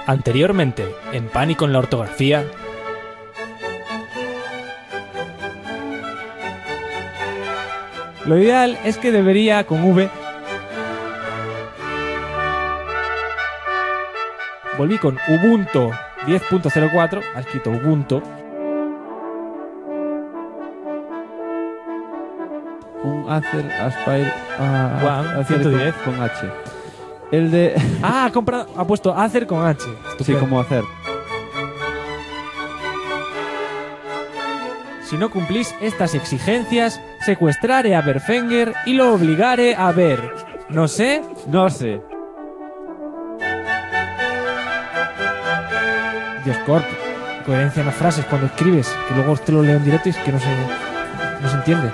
Anteriormente, en Pánico en la ortografía. Lo ideal es que debería con V. Volví con Ubuntu 10.04, ha escrito Ubuntu. Un Acer Aspire One, Acer 110 con H. El de... Ha puesto Acer con H. sí, Estupendo. como hacer. Si no cumplís estas exigencias, secuestraré a Berfenger y lo obligaré a ver. No sé. No sé. Dios, Corp. Coherencia en las frases cuando escribes, que luego te lo leo en directo y es que no se entiende.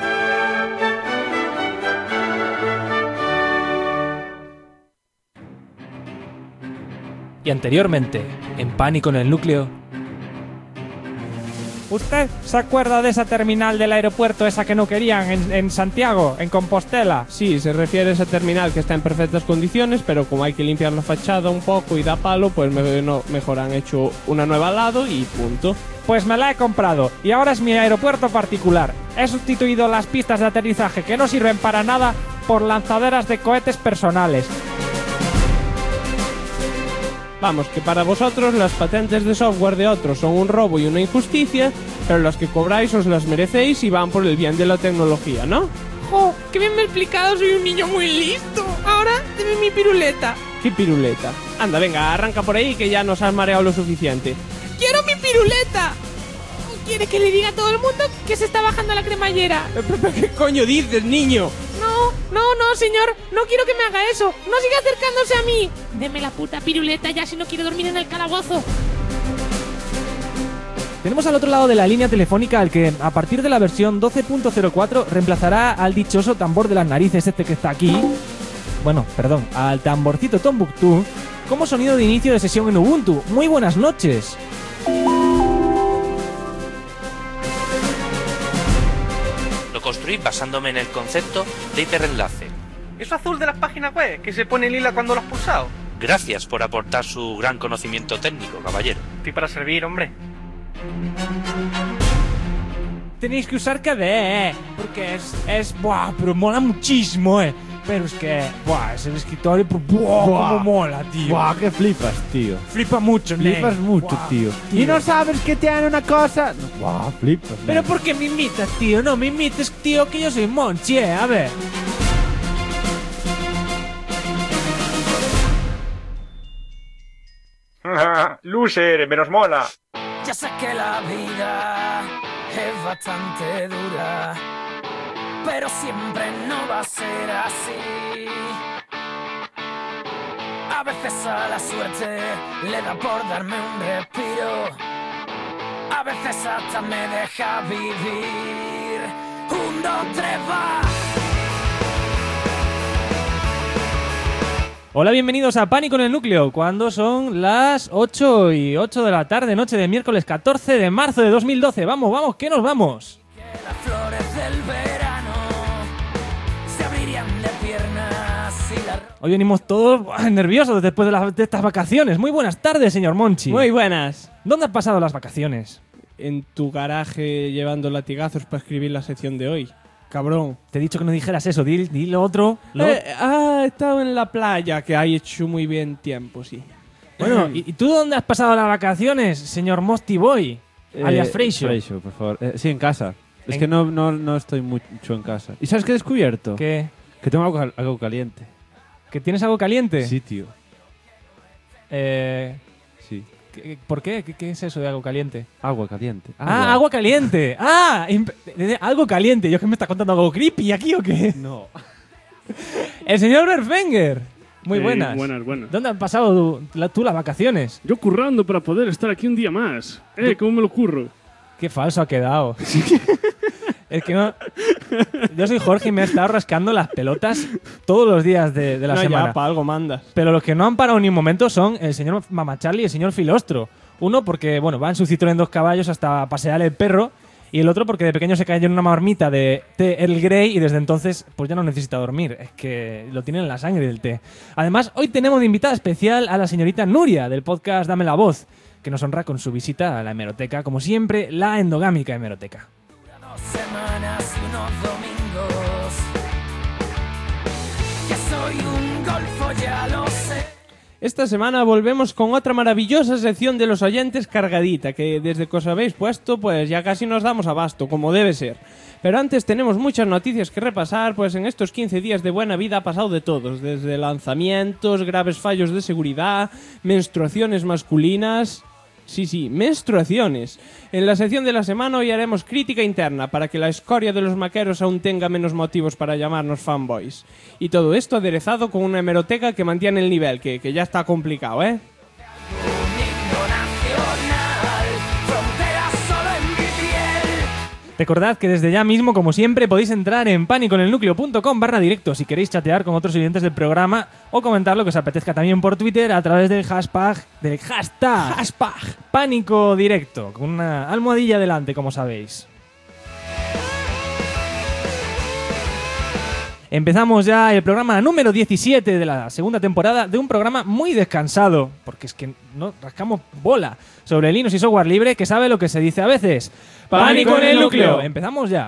Y anteriormente, en Pánico en el núcleo. ¿Usted se acuerda de esa terminal del aeropuerto, esa que no querían en Santiago, en Compostela? Sí, se refiere a esa terminal que está en perfectas condiciones, pero como hay que limpiar la fachada un poco y da palo, pues mejor han hecho una nueva al lado y punto. Pues me la he comprado y ahora es mi aeropuerto particular. He sustituido las pistas de aterrizaje que no sirven para nada por lanzaderas de cohetes personales. Vamos, que para vosotros las patentes de software de otros son un robo y una injusticia, pero las que cobráis os las merecéis y van por el bien de la tecnología, ¿no? ¡Jo! ¡Qué bien me he explicado! Soy un niño muy listo. Ahora, deme mi piruleta. ¡Qué piruleta! Anda, venga, arranca por ahí que ya nos has mareado lo suficiente. ¡Quiero mi piruleta! ¿Quiere que le diga a todo el mundo que se está bajando la cremallera? ¿Pero qué coño dices, niño? No, señor. No quiero que me haga eso. No siga acercándose a mí. Deme la puta piruleta ya si no quiero dormir en el calabozo. Tenemos al otro lado de la línea telefónica al que, a partir de la versión 12.04, reemplazará al dichoso tambor de las narices este que está aquí. Bueno, perdón, al tamborcito Tombuctú como sonido de inicio de sesión en Ubuntu. Muy buenas noches. Lo construí basándome en el concepto de hiperenlace. Eso azul de las páginas web, que se pone lila cuando lo has pulsado. Gracias por aportar su gran conocimiento técnico, caballero. Estoy para servir, hombre. Tenéis que usar KDE, porque buah, pero mola muchísimo, Pero es que, buah, es el escritorio, pero buah, cómo mola, tío. Buah, que flipas, tío. Flipa mucho, Flipas mucho, Buah, tío. Y no sabes que tiene una cosa... Buah, flipas. Pero ¿por qué me imitas, tío? No me imites, tío, que yo soy Monchi, a ver. Loser, menos mola. Ya sé que la vida es bastante dura, pero siempre no va a ser así. A veces a la suerte le da por darme un respiro, a veces hasta me deja vivir. 1, 2, 3, va. Hola, bienvenidos a Pánico en el núcleo, cuando son las 8:08 de la tarde, noche de miércoles 14 de marzo de 2012. Vamos, que nos vamos. Las flores del verano se abrirían de piernas y la... Hoy venimos todos nerviosos después de estas vacaciones. Muy buenas tardes, señor Monchi. Muy buenas. ¿Dónde has pasado las vacaciones? En tu garaje llevando latigazos para escribir la sección de hoy. Cabrón. Te he dicho que no dijeras eso, di lo otro. He estado en la playa, que ha hecho muy bien tiempo, sí. Bueno, ¿y tú dónde has pasado las vacaciones, señor Mosty Boy? Alias Freixo. Freixo, por favor. Sí, en casa. Es que no estoy mucho en casa. ¿Y sabes qué he descubierto? ¿Qué? Que tengo algo caliente. ¿Que tienes algo caliente? Sí, tío. Sí. ¿Por qué? ¿Qué es eso de algo caliente? Agua caliente. Agua caliente. Algo caliente. ¿Yo que me estás contando algo creepy aquí o qué? No. El señor Berfenger. Muy buenas. Buenas. ¿Dónde han pasado tú las vacaciones? Yo currando para poder estar aquí un día más. ¿Cómo me lo curro? Qué falso ha quedado. Es que no... Yo soy Jorge y me he estado rascando las pelotas todos los días de la semana. Ya, para algo mandas. Pero los que no han parado ni un momento son el señor Mamacharlie y el señor Filostro. Uno porque, bueno, va en su Citroën 2 caballos hasta pasear el perro. Y el otro porque de pequeño se cayó en una marmita de té Earl Grey y desde entonces pues ya no necesita dormir. Es que lo tiene en la sangre del té. Además, hoy tenemos de invitada especial a la señorita Nuria del podcast Dame la Voz, que nos honra con su visita a la hemeroteca, como siempre, la endogámica hemeroteca. 2 semanas y unos domingos. Que soy un golfo, ya lo sé. Esta semana volvemos con otra maravillosa sección de los oyentes cargadita, que desde que os habéis puesto, pues ya casi nos damos abasto, como debe ser. Pero antes tenemos muchas noticias que repasar, pues en estos 15 días de buena vida ha pasado de todos, desde lanzamientos, graves fallos de seguridad, menstruaciones masculinas... Sí, menstruaciones. En la sección de la semana hoy haremos crítica interna para que la escoria de los maqueros aún tenga menos motivos para llamarnos fanboys. Y todo esto aderezado con una hemeroteca que mantiene el nivel, que ya está complicado, ¿eh? Recordad que desde ya mismo, como siempre, podéis entrar en paniconelnucleo.com/directo si queréis chatear con otros oyentes del programa o comentar lo que os apetezca también por Twitter a través del hashtag Pánico Directo, con una almohadilla delante, como sabéis. Empezamos ya el programa número 17 de la segunda temporada de un programa muy descansado, porque es que no rascamos bola, sobre Linux y software libre que sabe lo que se dice a veces. ¡Pánico en el núcleo! Empezamos ya.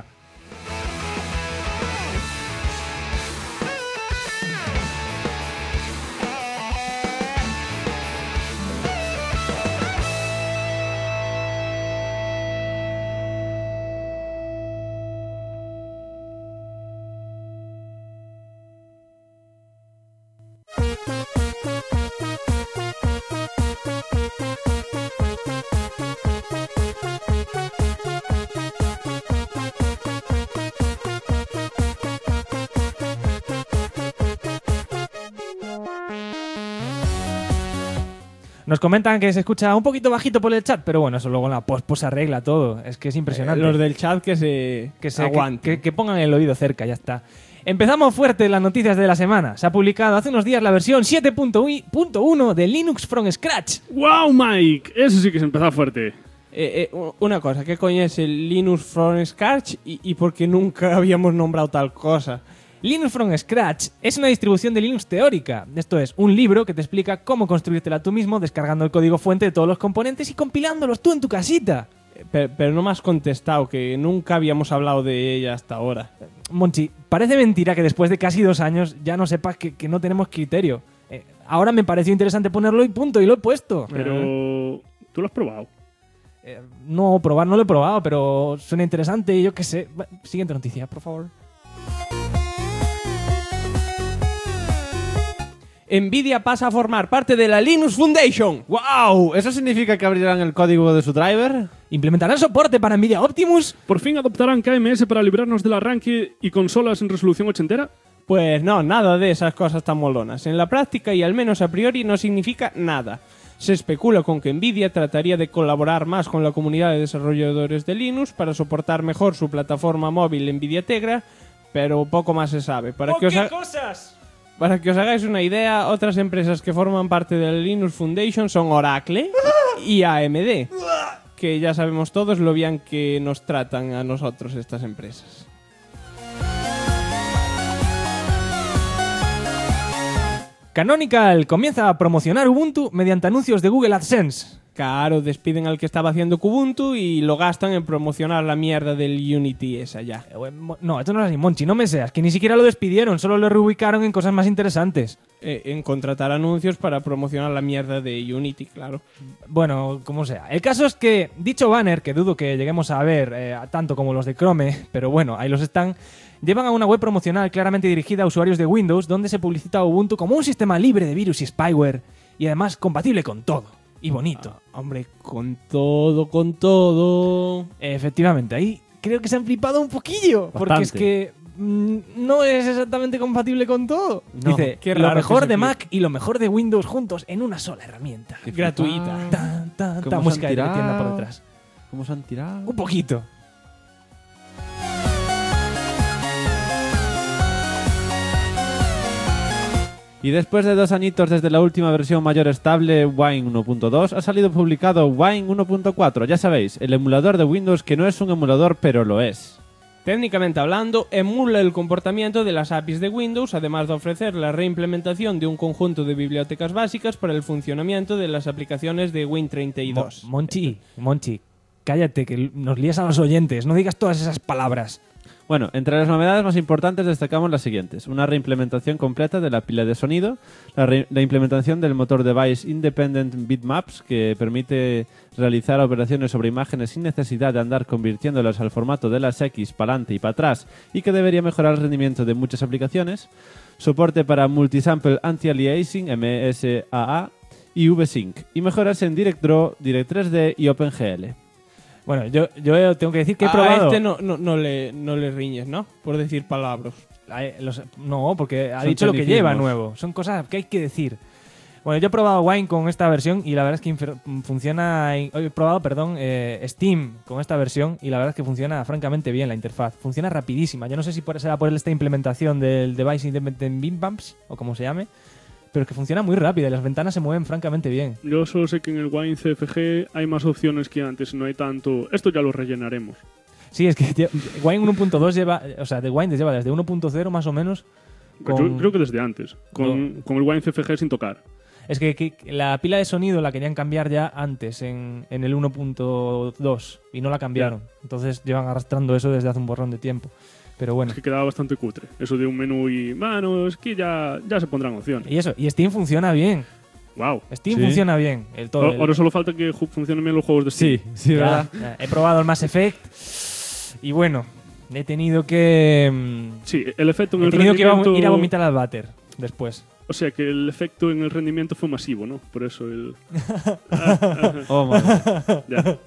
Nos comentan que se escucha un poquito bajito por el chat, pero bueno, eso luego en la post se arregla todo. Es que es impresionante. Los del chat que se aguanten. Que pongan el oído cerca, ya está. Empezamos fuerte las noticias de la semana. Se ha publicado hace unos días la versión 7.1 de Linux from Scratch. ¡Wow, Mike! Eso sí que se empezó fuerte. Una cosa, ¿qué coño es el Linux from Scratch y por qué nunca habíamos nombrado tal cosa? Linux from Scratch es una distribución de Linux teórica. Esto es, un libro que te explica cómo construírtela tú mismo descargando el código fuente de todos los componentes y compilándolos tú en tu casita. Pero no me has contestado, que nunca habíamos hablado de ella hasta ahora. Monchi, parece mentira que después de casi 2 años ya no sepas que no tenemos criterio. Ahora me pareció interesante ponerlo y punto, y lo he puesto. Pero... ¿tú lo has probado? No, probar no lo he probado, pero suena interesante y yo qué sé. Siguiente noticia, por favor. Nvidia pasa a formar parte de la Linux Foundation. ¡Wow! ¿Eso significa que abrirán el código de su driver? ¿Implementarán soporte para Nvidia Optimus? ¿Por fin adoptarán KMS para librarnos del arranque y consolas en resolución ochentera? Pues no, nada de esas cosas tan molonas. En la práctica y al menos a priori no significa nada. Se especula con que Nvidia trataría de colaborar más con la comunidad de desarrolladores de Linux para soportar mejor su plataforma móvil Nvidia Tegra, pero poco más se sabe. Para que os hagáis una idea, otras empresas que forman parte de la Linux Foundation son Oracle y AMD, que ya sabemos todos lo bien que nos tratan a nosotros estas empresas. Canonical comienza a promocionar Ubuntu mediante anuncios de Google AdSense. Claro, despiden al que estaba haciendo Kubuntu y lo gastan en promocionar la mierda del Unity esa ya. No, esto no es así, Monchi, no me seas, que ni siquiera lo despidieron, solo lo reubicaron en cosas más interesantes. En contratar anuncios para promocionar la mierda de Unity, claro. Bueno, como sea. El caso es que dicho banner, que dudo que lleguemos a ver tanto como los de Chrome, pero bueno, ahí los están, llevan a una web promocional claramente dirigida a usuarios de Windows, donde se publicita Ubuntu como un sistema libre de virus y spyware, y además compatible con todo. Y bonito. Hombre, con todo. Efectivamente, ahí creo que se han flipado un poquillo. Bastante. Porque es que no es exactamente compatible con todo. No, dice, qué lo raro mejor que se de flipe. Mac y lo mejor de Windows juntos en una sola herramienta. Gratuita. Ta música de tienda por detrás. ¿Cómo se han tirado? Un poquito. Y después de 2 añitos desde la última versión mayor estable, Wine 1.2, ha salido publicado Wine 1.4. Ya sabéis, el emulador de Windows que no es un emulador, pero lo es. Técnicamente hablando, emula el comportamiento de las APIs de Windows, además de ofrecer la reimplementación de un conjunto de bibliotecas básicas para el funcionamiento de las aplicaciones de Win32. Monchi, cállate, que nos lías a los oyentes. No digas todas esas palabras. Bueno, entre las novedades más importantes destacamos las siguientes. Una reimplementación completa de la pila de sonido, la implementación del motor Device Independent Bitmaps, que permite realizar operaciones sobre imágenes sin necesidad de andar convirtiéndolas al formato de las X para adelante y para atrás, y que debería mejorar el rendimiento de muchas aplicaciones. Soporte para Multisample Anti-Aliasing, MSAA, y VSync. Y mejoras en DirectDraw, Direct3D y OpenGL. Bueno, yo tengo que decir que he A probado... este no le riñes, ¿no? Por decir palabras. No, porque ha Son dicho lo que tecnicismos. lleva nuevo. Son cosas que hay que decir. Bueno, yo he probado Wine con esta versión y la verdad es que funciona... He probado, Steam con esta versión y la verdad es que funciona francamente bien la interfaz. Funciona rapidísima. Yo no sé si será por esta implementación del Device Independent Bitmaps o como se llame, pero es que funciona muy rápido y las ventanas se mueven francamente bien. Yo solo sé que en el Wine CFG hay más opciones que antes, no hay tanto... Esto ya lo rellenaremos. Sí, es que Wine 1.2 lleva... O sea, The Wine lleva desde 1.0 más o menos. Yo creo que desde antes, con el Wine CFG sin tocar. Es que la pila de sonido la querían cambiar ya antes, en el 1.2, y no la cambiaron. Entonces llevan arrastrando eso desde hace un borrón de tiempo. Pero bueno. Es que quedaba bastante cutre. Eso de un menú y... Bueno, es que ya se pondrán opciones. Y eso, y Steam funciona bien. Wow. Steam funciona bien. Ahora solo falta que funcionen bien los juegos de Steam. Sí, ¿verdad? Ya, he probado el Mass Effect y bueno, he tenido que... Sí, el efecto en he el tenido rendimiento... que ir a vomitar al váter después. O sea que el efecto en el rendimiento fue masivo, ¿no? Por eso el... Oh, madre. Ya.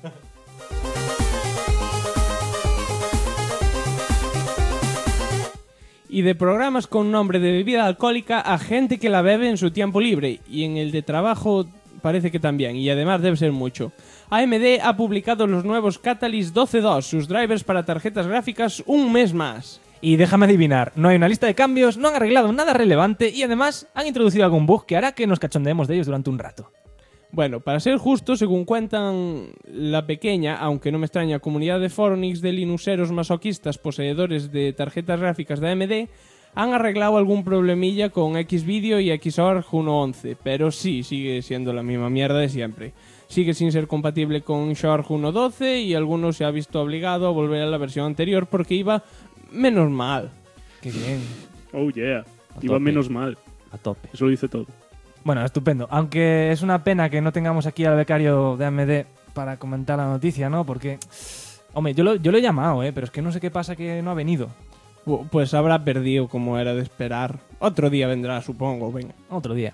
Y de programas con nombre de bebida alcohólica a gente que la bebe en su tiempo libre. Y en el de trabajo parece que también. Y además debe ser mucho. AMD ha publicado los nuevos Catalyst 12.2, sus drivers para tarjetas gráficas un mes más. Y déjame adivinar, no hay una lista de cambios, no han arreglado nada relevante y además han introducido algún bug que hará que nos cachondeemos de ellos durante un rato. Bueno, para ser justo, según cuentan la pequeña, aunque no me extraña, comunidad de Fornix de linuxeros masoquistas poseedores de tarjetas gráficas de AMD, han arreglado algún problemilla con Xvideo y Xorg 1.11, pero sí, sigue siendo la misma mierda de siempre. Sigue sin ser compatible con Xorg 1.12 y algunos se ha visto obligado a volver a la versión anterior porque iba menos mal. Qué bien. Oh yeah. Iba tope. menos mal. A tope. Eso lo dice todo. Bueno, estupendo. Aunque es una pena que no tengamos aquí al becario de AMD para comentar la noticia, ¿no? Porque, hombre, yo lo he llamado, pero es que no sé qué pasa que no ha venido. Pues habrá perdido como era de esperar. Otro día vendrá, supongo, venga. Otro día.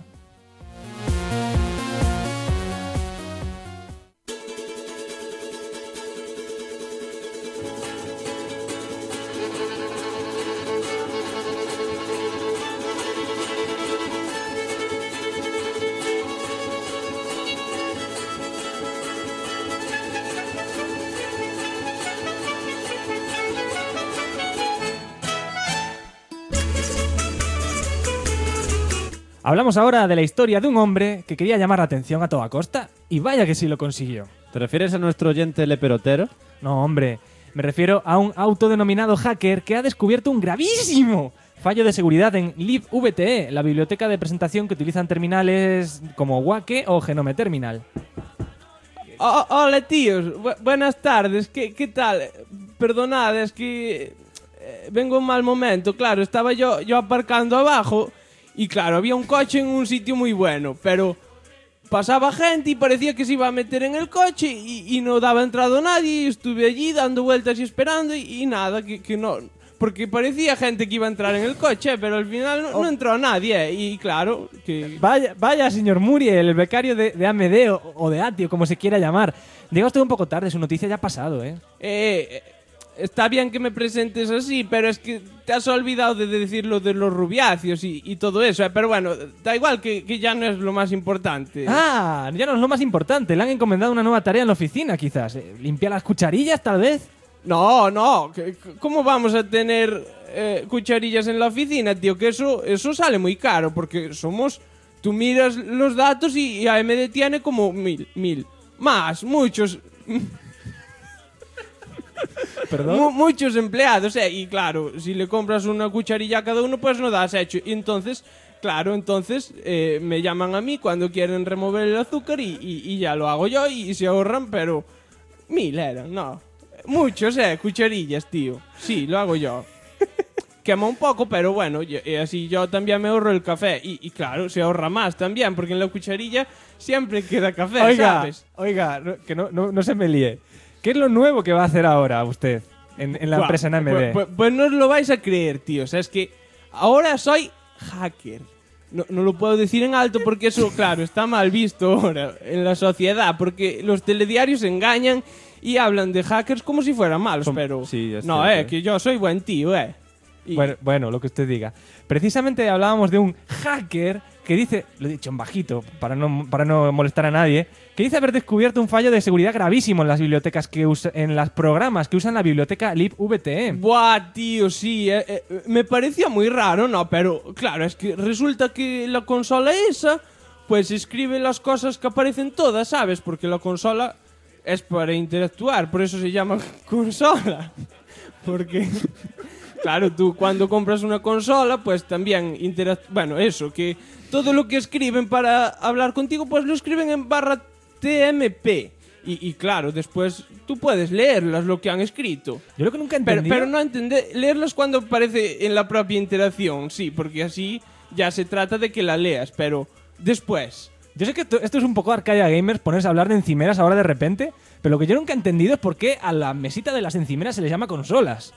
Hablamos ahora de la historia de un hombre que quería llamar la atención a toda costa y vaya que sí lo consiguió. ¿Te refieres a nuestro oyente leperotero? No, hombre, me refiero a un autodenominado hacker que ha descubierto un gravísimo fallo de seguridad en libVTE, la biblioteca de presentación que utilizan terminales como Wake o Genome Terminal. Hola tíos, buenas tardes, ¿qué tal? Perdonad, es que vengo en mal momento, claro, estaba yo aparcando abajo y claro, había un coche en un sitio muy bueno, pero pasaba gente y parecía que se iba a meter en el coche y no daba entrada a nadie y estuve allí dando vueltas y esperando y nada, que no... Porque parecía gente que iba a entrar en el coche, pero al final no entró nadie. Y claro, que... Vaya, señor Muriel, el becario de AMD o de ATI, o como se quiera llamar. Llega usted un poco tarde, su noticia ya ha pasado, está bien que me presentes así, pero es que te has olvidado de decir lo de los rubiáceos y todo eso. Pero bueno, da igual que ya no es lo más importante. Ah, ya no es lo más importante. Le han encomendado una nueva tarea en la oficina, quizás. ¿Limpiar las cucharillas, tal vez? No, ¿cómo vamos a tener cucharillas en la oficina, tío, que eso sale muy caro, porque tú miras los datos y AMD tiene como 1000. Más, muchos... ¿Perdón? Muchos empleados, y claro, si le compras una cucharilla a cada uno, pues no das hecho. Y entonces, claro, me llaman a mí cuando quieren remover el azúcar y ya lo hago yo y se ahorran, pero 1000 eran, no. Muchos, cucharillas, tío. Sí, lo hago yo. Quema un poco, pero bueno, así yo también me ahorro el café. Y claro, se ahorra más también, porque en la cucharilla siempre queda café, ¿sabes? Oiga, que no se me líe. ¿Qué es lo nuevo que va a hacer ahora usted en la empresa en AMD? Pues no os lo vais a creer, tío. O sea, es que ahora soy hacker. No lo puedo decir en alto porque eso, claro, está mal visto ahora en la sociedad. Porque los telediarios engañan y hablan de hackers como si fueran malos. Pero sí, ya no, que yo soy buen tío, Y- Bueno, lo que usted diga. Precisamente hablábamos de un hacker que dice, lo he dicho en bajito para no molestar a nadie, que dice haber descubierto un fallo de seguridad gravísimo en las bibliotecas en los programas que usan la biblioteca libVTE. Buah, tío, sí. Me parecía muy raro, ¿no? Pero claro, es que resulta que la consola esa, pues escribe las cosas que aparecen todas, ¿sabes? Porque la consola es para interactuar, por eso se llama consola. Porque... Claro, tú cuando compras una consola, pues también bueno, eso, que todo lo que escriben para hablar contigo, pues lo escriben en /TMP. Y claro, después tú puedes leerlas, lo que han escrito. Yo lo que nunca entendí... Pero no leerlas cuando aparece en la propia interacción, sí, porque así ya se trata de que la leas, pero después... Yo sé que esto es un poco Arcadia Gamers, ponerse a hablar de encimeras ahora de repente, pero lo que yo nunca he entendido es por qué a la mesita de las encimeras se les llama consolas.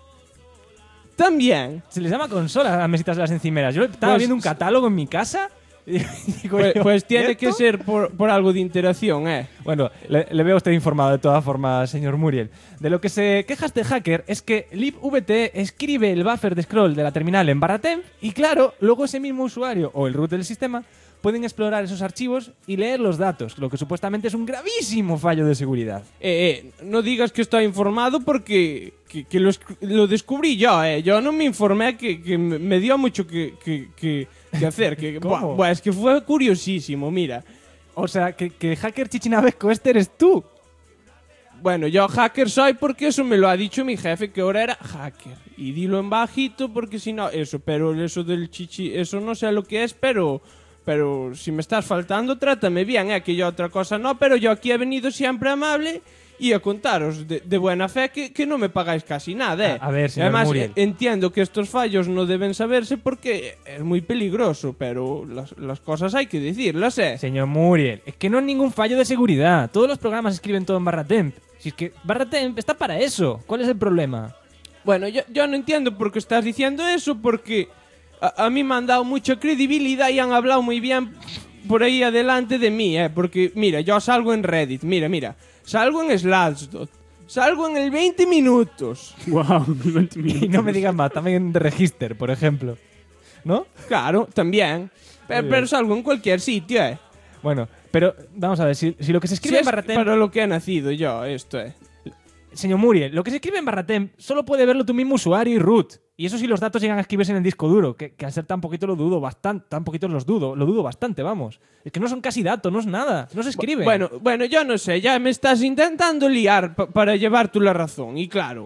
También. Se les llama consolas a las mesitas de las encimeras. Yo estaba viendo un catálogo en mi casa y digo pues tiene ¿esto? que ser por algo de interacción, Bueno, le veo a usted informado de todas formas, señor Muriel. De lo que se queja este hacker es que libVTE escribe el buffer de scroll de la terminal en /temp y claro, luego ese mismo usuario o el root del sistema pueden explorar esos archivos y leer los datos, lo que supuestamente es un gravísimo fallo de seguridad. No digas que estoy informado porque que lo descubrí yo, Yo no me informé que me dio mucho que hacer. ¿Cómo? Es que fue curiosísimo, mira. O sea, que hacker chichinabesco este eres tú. Bueno, yo hacker soy porque eso me lo ha dicho mi jefe, que ahora era hacker. Y dilo en bajito porque si no, pero eso del chichi, eso no sé lo que es, pero si me estás faltando, trátame bien, que yo otra cosa no, pero yo aquí he venido siempre amable y a contaros de buena fe que no me pagáis casi nada, A ver, señor Además, Muriel. entiendo que estos fallos no deben saberse porque es muy peligroso, pero las cosas hay que decirlas, Señor Muriel, es que no es ningún fallo de seguridad. Todos los programas escriben todo en /temp. Si es que /temp está para eso. ¿Cuál es el problema? Bueno, yo no entiendo por qué estás diciendo eso, porque a mí me han dado mucha credibilidad y han hablado muy bien por ahí adelante de mí, porque mira, yo salgo en Reddit, mira, salgo en Slashdot, salgo en el 20 minutos. Wow, 20 minutos. Y no me digan más, también en The Register, por ejemplo. ¿No? Claro, también. Pero salgo en cualquier sitio, Bueno, pero vamos a ver, si lo que se escribe Si en es /temp... para lo que he nacido yo, esto Señor Muriel, lo que se escribe en /temp solo puede verlo tu mismo usuario y root. Y eso si los datos llegan a escribirse en el disco duro, que al ser tan poquito lo dudo bastante, lo dudo bastante, vamos. Es que no son casi datos, no es nada, no se escribe. Bueno, yo no sé, ya me estás intentando liar para llevar tú la razón. Y claro,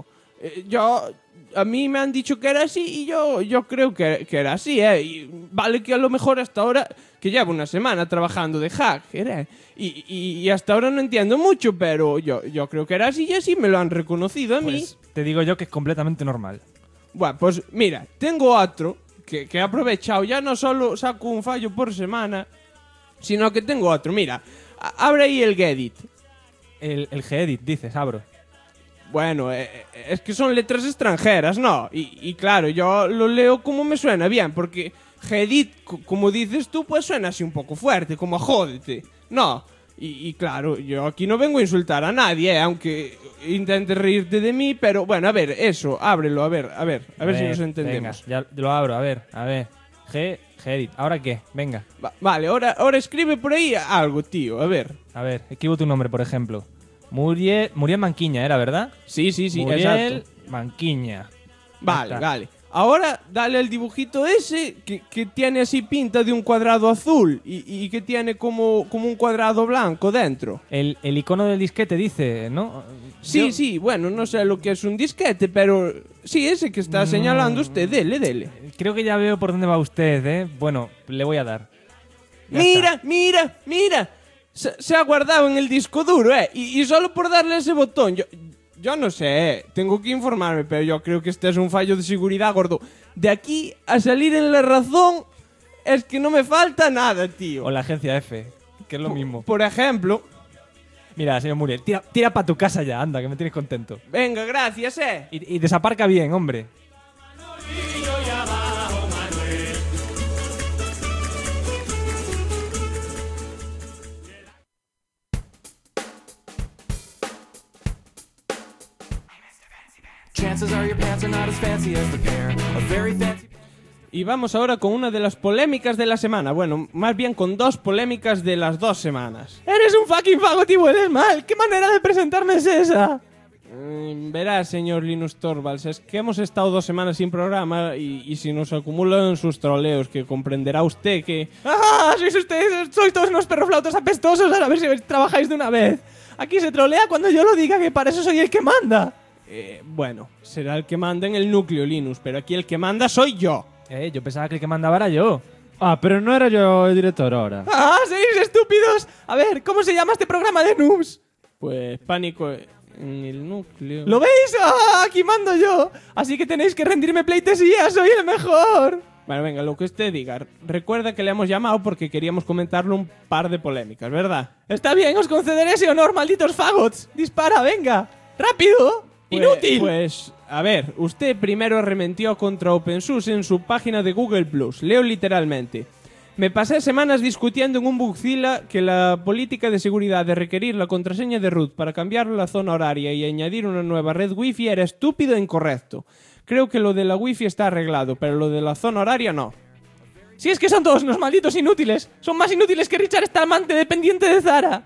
a mí me han dicho que era así y yo creo que era así, Y vale que a lo mejor hasta ahora, que llevo una semana trabajando de hacker, y hasta ahora no entiendo mucho, pero yo creo que era así y así me lo han reconocido a mí. Pues te digo yo que es completamente normal. Bueno, pues mira, tengo otro que he aprovechado. Ya no solo saco un fallo por semana, sino que tengo otro. Mira, abre ahí el Gedit. El Gedit, dices, abro. Bueno, es que son letras extranjeras, ¿no? Y claro, yo lo leo como me suena bien, porque Gedit, como dices tú, pues suena así un poco fuerte, como a jódete. No, y claro, yo aquí no vengo a insultar a nadie, aunque intentes reírte de mí, pero bueno, a ver, eso, ábrelo, a ver si nos entendemos. Venga, ya lo abro, a ver. Gedit, ¿ahora qué? Venga. Vale, ahora escribe por ahí algo, tío, a ver. A ver, escribo tu nombre, por ejemplo. Muriel Manquiña, ¿era verdad? Sí, Muriel exacto. Manquiña. Vale. Ahora dale al dibujito ese que tiene así pinta de un cuadrado azul y que tiene como un cuadrado blanco dentro. El icono del disquete dice, ¿no? Sí, Yo- sí, bueno, no sé lo que es un disquete, pero sí, ese que está señalando usted, dele. Creo que ya veo por dónde va usted, ¿eh? Bueno, le voy a dar. Ya Mira. Se ha guardado en el disco duro, y solo por darle ese botón. Yo no sé, tengo que informarme, pero yo creo que este es un fallo de seguridad, gordo. De aquí a salir en La Razón es que no me falta nada, tío. O la agencia F, que es lo mismo. Por ejemplo, Mira, señor Muriel, tira para tu casa ya, anda, que me tienes contento. venga, gracias, Y desaparca bien, hombre. Chances are your pants are not as fancy as the pair of very fancy. Y vamos ahora con una de las polémicas de la semana. Bueno, más bien con dos polémicas de las 2 semanas. ¡Eres un fucking fagot y hueles mal! ¿Qué manera de presentarme es esa? Verá, señor Linus Torvalds, es que hemos estado 2 semanas sin programa y si nos acumulan sus troleos, que comprenderá usted que... ¡Ah! Sois todos unos perroflautos apestosos. Ahora a ver si trabajáis de una vez. Aquí se trolea cuando yo lo diga, que para eso soy el que manda. Bueno, será el que manda en el núcleo, Linus, pero aquí el que manda soy yo. Yo pensaba que el que mandaba era yo. Ah, pero no era yo el director ahora. ¡Ah! ¡Sois estúpidos! A ver, ¿cómo se llama este programa de noobs? Pues pánico en el núcleo. ¿Lo veis? ¡Ah! Aquí mando yo. Así que tenéis que rendirme pleitesía. ¡Soy el mejor! Bueno, venga, lo que usted diga. Recuerda que le hemos llamado porque queríamos comentarle un par de polémicas, ¿verdad? Está bien, os concederé ese honor, malditos fagots. Dispara, venga. ¡Rápido! ¡Inútil! Pues, a ver, usted primero arremetió contra OpenSUSE en su página de Google+. Leo literalmente. Me pasé semanas discutiendo en un Bugzilla que la política de seguridad de requerir la contraseña de root para cambiar la zona horaria y añadir una nueva red wifi era estúpido e incorrecto. Creo que lo de la wifi está arreglado, pero lo de la zona horaria no. Si es que son todos unos malditos inútiles. Son más inútiles que Richard Stallman, dependiente de Zara.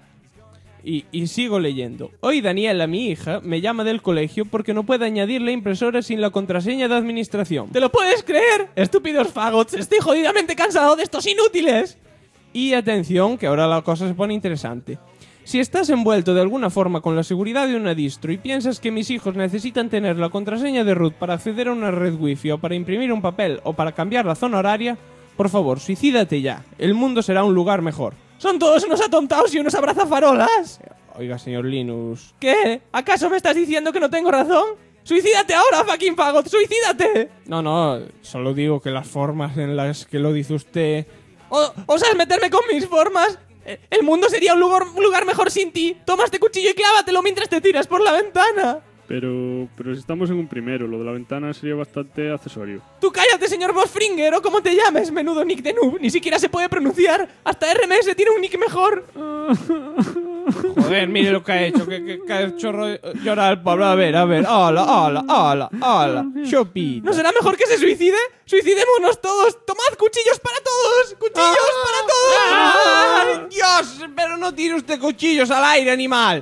Y sigo leyendo. Hoy Daniela, mi hija, me llama del colegio porque no puede añadir la impresora sin la contraseña de administración. ¿Te lo puedes creer? Estúpidos fagots, estoy jodidamente cansado de estos inútiles. Y atención, que ahora la cosa se pone interesante. Si estás envuelto de alguna forma con la seguridad de una distro y piensas que mis hijos necesitan tener la contraseña de root para acceder a una red wifi o para imprimir un papel o para cambiar la zona horaria, por favor, suicídate ya. El mundo será un lugar mejor. Son todos unos atontados y unos abrazafarolas. Oiga, señor Linus. ¿Qué? ¿Acaso me estás diciendo que no tengo razón? ¡Suicídate ahora, fucking fagot! ¡Suicídate! No, solo digo que las formas en las que lo dice usted... ¿Osas meterme con mis formas? El mundo sería un lugar mejor sin ti. Toma este cuchillo y clávatelo mientras te tiras por la ventana. Pero si estamos en un primero, lo de la ventana sería bastante accesorio. Tú cállate, señor Bosfringer, o como te llames, menudo nick de noob. Ni siquiera se puede pronunciar. Hasta RMS tiene un nick mejor. Joder, mire lo que ha hecho. Que ha hecho llorar al Pablo. A ver. ¡Hala! Shopi. ¿No será mejor que se suicide? ¡Suicidémonos todos! ¡Tomad cuchillos para todos! ¡Cuchillos para todos! ¡Ay, Dios! Pero no tire usted cuchillos al aire, animal.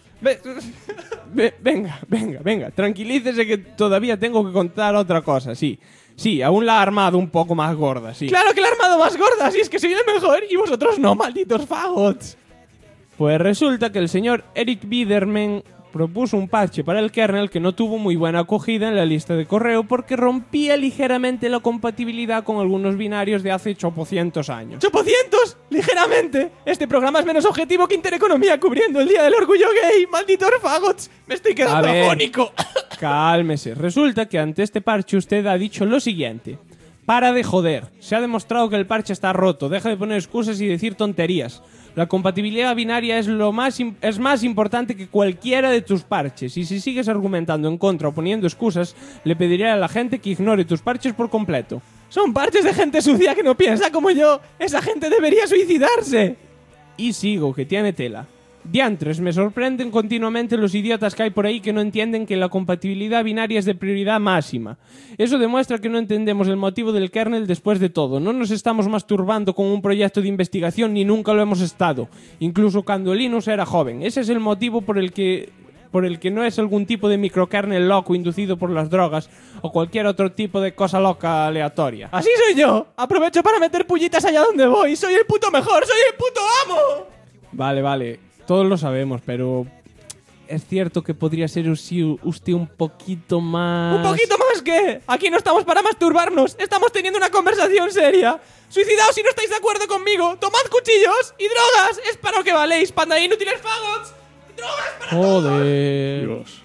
Venga, tranquilícese que todavía tengo que contar otra cosa, sí. Sí, aún la ha armado un poco más gorda, sí. ¡Claro que la he armado más gorda! ¡Si es que soy el mejor y vosotros no, malditos fagots! Pues resulta que el señor Eric Biederman propuso un parche para el kernel que no tuvo muy buena acogida en la lista de correo porque rompía ligeramente la compatibilidad con algunos binarios de hace 800 años. ¡800! ¡Ligeramente! Este programa es menos objetivo que Intereconomía cubriendo el Día del Orgullo Gay. ¡Malditos fagots! ¡Me estoy quedando afónico! Cálmese. Resulta que ante este parche usted ha dicho lo siguiente. Para de joder. Se ha demostrado que el parche está roto. Deja de poner excusas y decir tonterías. La compatibilidad binaria es más importante que cualquiera de tus parches. Y si sigues argumentando en contra o poniendo excusas, le pediré a la gente que ignore tus parches por completo. Son parches de gente sucia que no piensa como yo. Esa gente debería suicidarse. Y sigo, que tiene tela. Diantres, me sorprenden continuamente los idiotas que hay por ahí que no entienden que la compatibilidad binaria es de prioridad máxima. Eso demuestra que no entendemos el motivo del kernel después de todo. No nos estamos masturbando con un proyecto de investigación ni nunca lo hemos estado. Incluso cuando Linus era joven. Ese es el motivo por el que por el que no es algún tipo de microkernel loco inducido por las drogas o cualquier otro tipo de cosa loca aleatoria. ¡Así soy yo! Aprovecho para meter pullitas allá donde voy. ¡Soy el puto mejor! ¡Soy el puto amo! Vale, todos lo sabemos, pero es cierto que podría ser usted un poquito más... ¿Un poquito más qué? Aquí no estamos para masturbarnos. Estamos teniendo una conversación seria. Suicidaos si no estáis de acuerdo conmigo. Tomad cuchillos y drogas. Es para lo que valéis, panda de inútiles fagots. Drogas para Joder. Dios.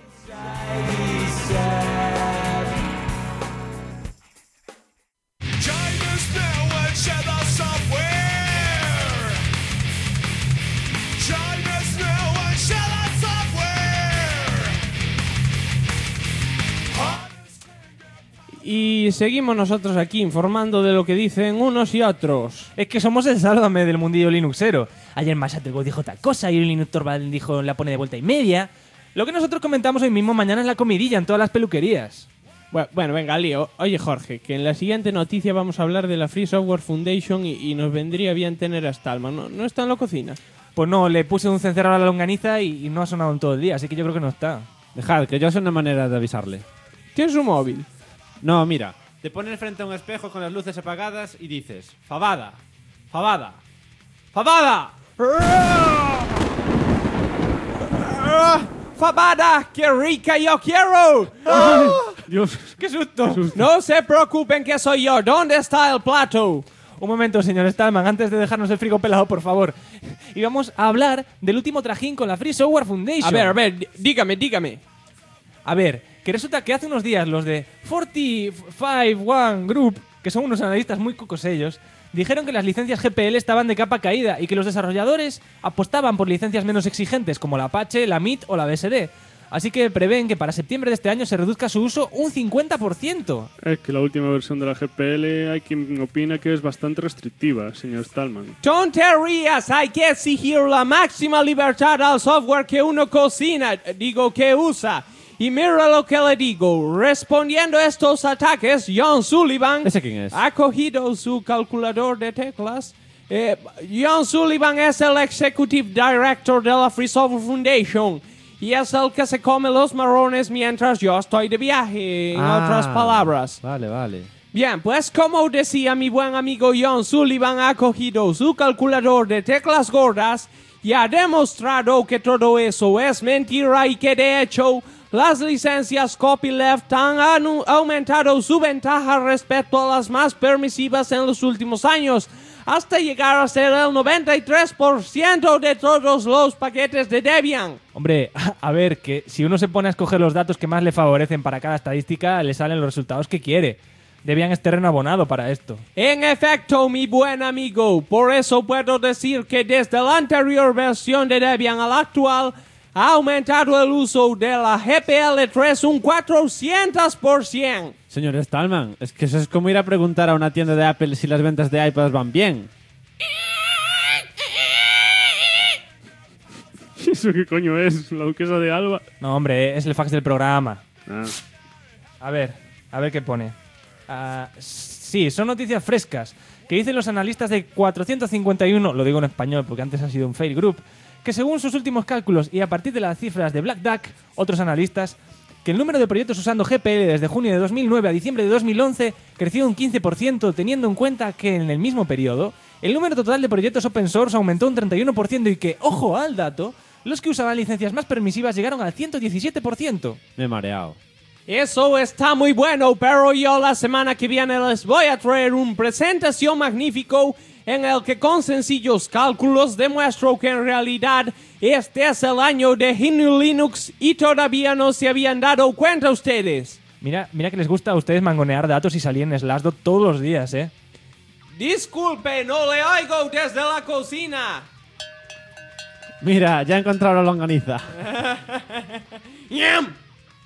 Y seguimos nosotros aquí informando de lo que dicen unos y otros. Es que somos el Sálvame del mundillo linuxero. Ayer Masatrego dijo tal cosa y el Linux Torvald dijo la pone de vuelta y media. Lo que nosotros comentamos hoy mismo mañana en la comidilla en todas las peluquerías. Bueno, venga, lío. Oye, Jorge, que en la siguiente noticia vamos a hablar de la Free Software Foundation y nos vendría bien tener a Stallman. ¿No está en la cocina? Pues no, le puse un cencerro a la longaniza y no ha sonado en todo el día, así que yo creo que no está. Dejad, que yo sé una manera de avisarle. ¿Tienes un móvil? No, mira, te pones frente a un espejo con las luces apagadas y dices: Fabada, Fabada, Fabada. ¡Fabada! ¡Qué rica yo quiero! Dios. ¡Qué susto! No se preocupen que soy yo. ¿Dónde está el plato? Un momento, señor Stallman, antes de dejarnos el frigo pelado, por favor. Y vamos a hablar del último trajín con la Free Software Foundation. A ver, dígame. A ver, que resulta que hace unos días los de 451 Group, que son unos analistas muy cocos ellos, dijeron que las licencias GPL estaban de capa caída y que los desarrolladores apostaban por licencias menos exigentes como la Apache, la MIT o la BSD. Así que prevén que para septiembre de este año se reduzca su uso un 50%. Es que la última versión de la GPL hay quien opina que es bastante restrictiva, señor Stallman. Tonterías, hay que exigir la máxima libertad al software que uno cocina, que usa. Y mira lo que le digo, respondiendo a estos ataques, John Sullivan ¿Ese quién es? ha cogido su calculador de teclas. John Sullivan es el Executive Director de la Free Software Foundation y es el que se come los marrones mientras yo estoy de viaje, en otras palabras. Vale. Bien, pues como decía mi buen amigo John Sullivan, ha cogido su calculador de teclas gordas y ha demostrado que todo eso es mentira y que de hecho las licencias copyleft han aumentado su ventaja respecto a las más permisivas en los últimos años, hasta llegar a ser el 93% de todos los paquetes de Debian. Hombre, a ver, que si uno se pone a escoger los datos que más le favorecen para cada estadística, le salen los resultados que quiere. Debian es terreno abonado para esto. En efecto, mi buen amigo, por eso puedo decir que desde la anterior versión de Debian a la actual, ha aumentado el uso de la GPL3 un 400%. Señor Stallman, es que eso es como ir a preguntar a una tienda de Apple si las ventas de iPads van bien. ¿Eso qué coño es? ¿La duquesa de Alba? No, hombre, es el fax del programa. Ah. A ver qué pone. Sí, son noticias frescas que dicen los analistas de 451, lo digo en español porque antes ha sido un fail group, que según sus últimos cálculos y a partir de las cifras de Black Duck, otros analistas, que el número de proyectos usando GPL desde junio de 2009 a diciembre de 2011 creció un 15%, teniendo en cuenta que en el mismo periodo el número total de proyectos open source aumentó un 31% y que, ojo al dato, los que usaban licencias más permisivas llegaron al 117%. Me he mareado. Eso está muy bueno, pero yo la semana que viene les voy a traer una presentación magnífico en el que con sencillos cálculos demuestro que en realidad este es el año de GNU Linux y todavía no se habían dado cuenta ustedes. Mira que les gusta a ustedes mangonear datos y salir en Slashdot todos los días, ¿eh? Disculpe, no le oigo desde la cocina. Mira, ya he encontrado la longaniza. ¡Yam!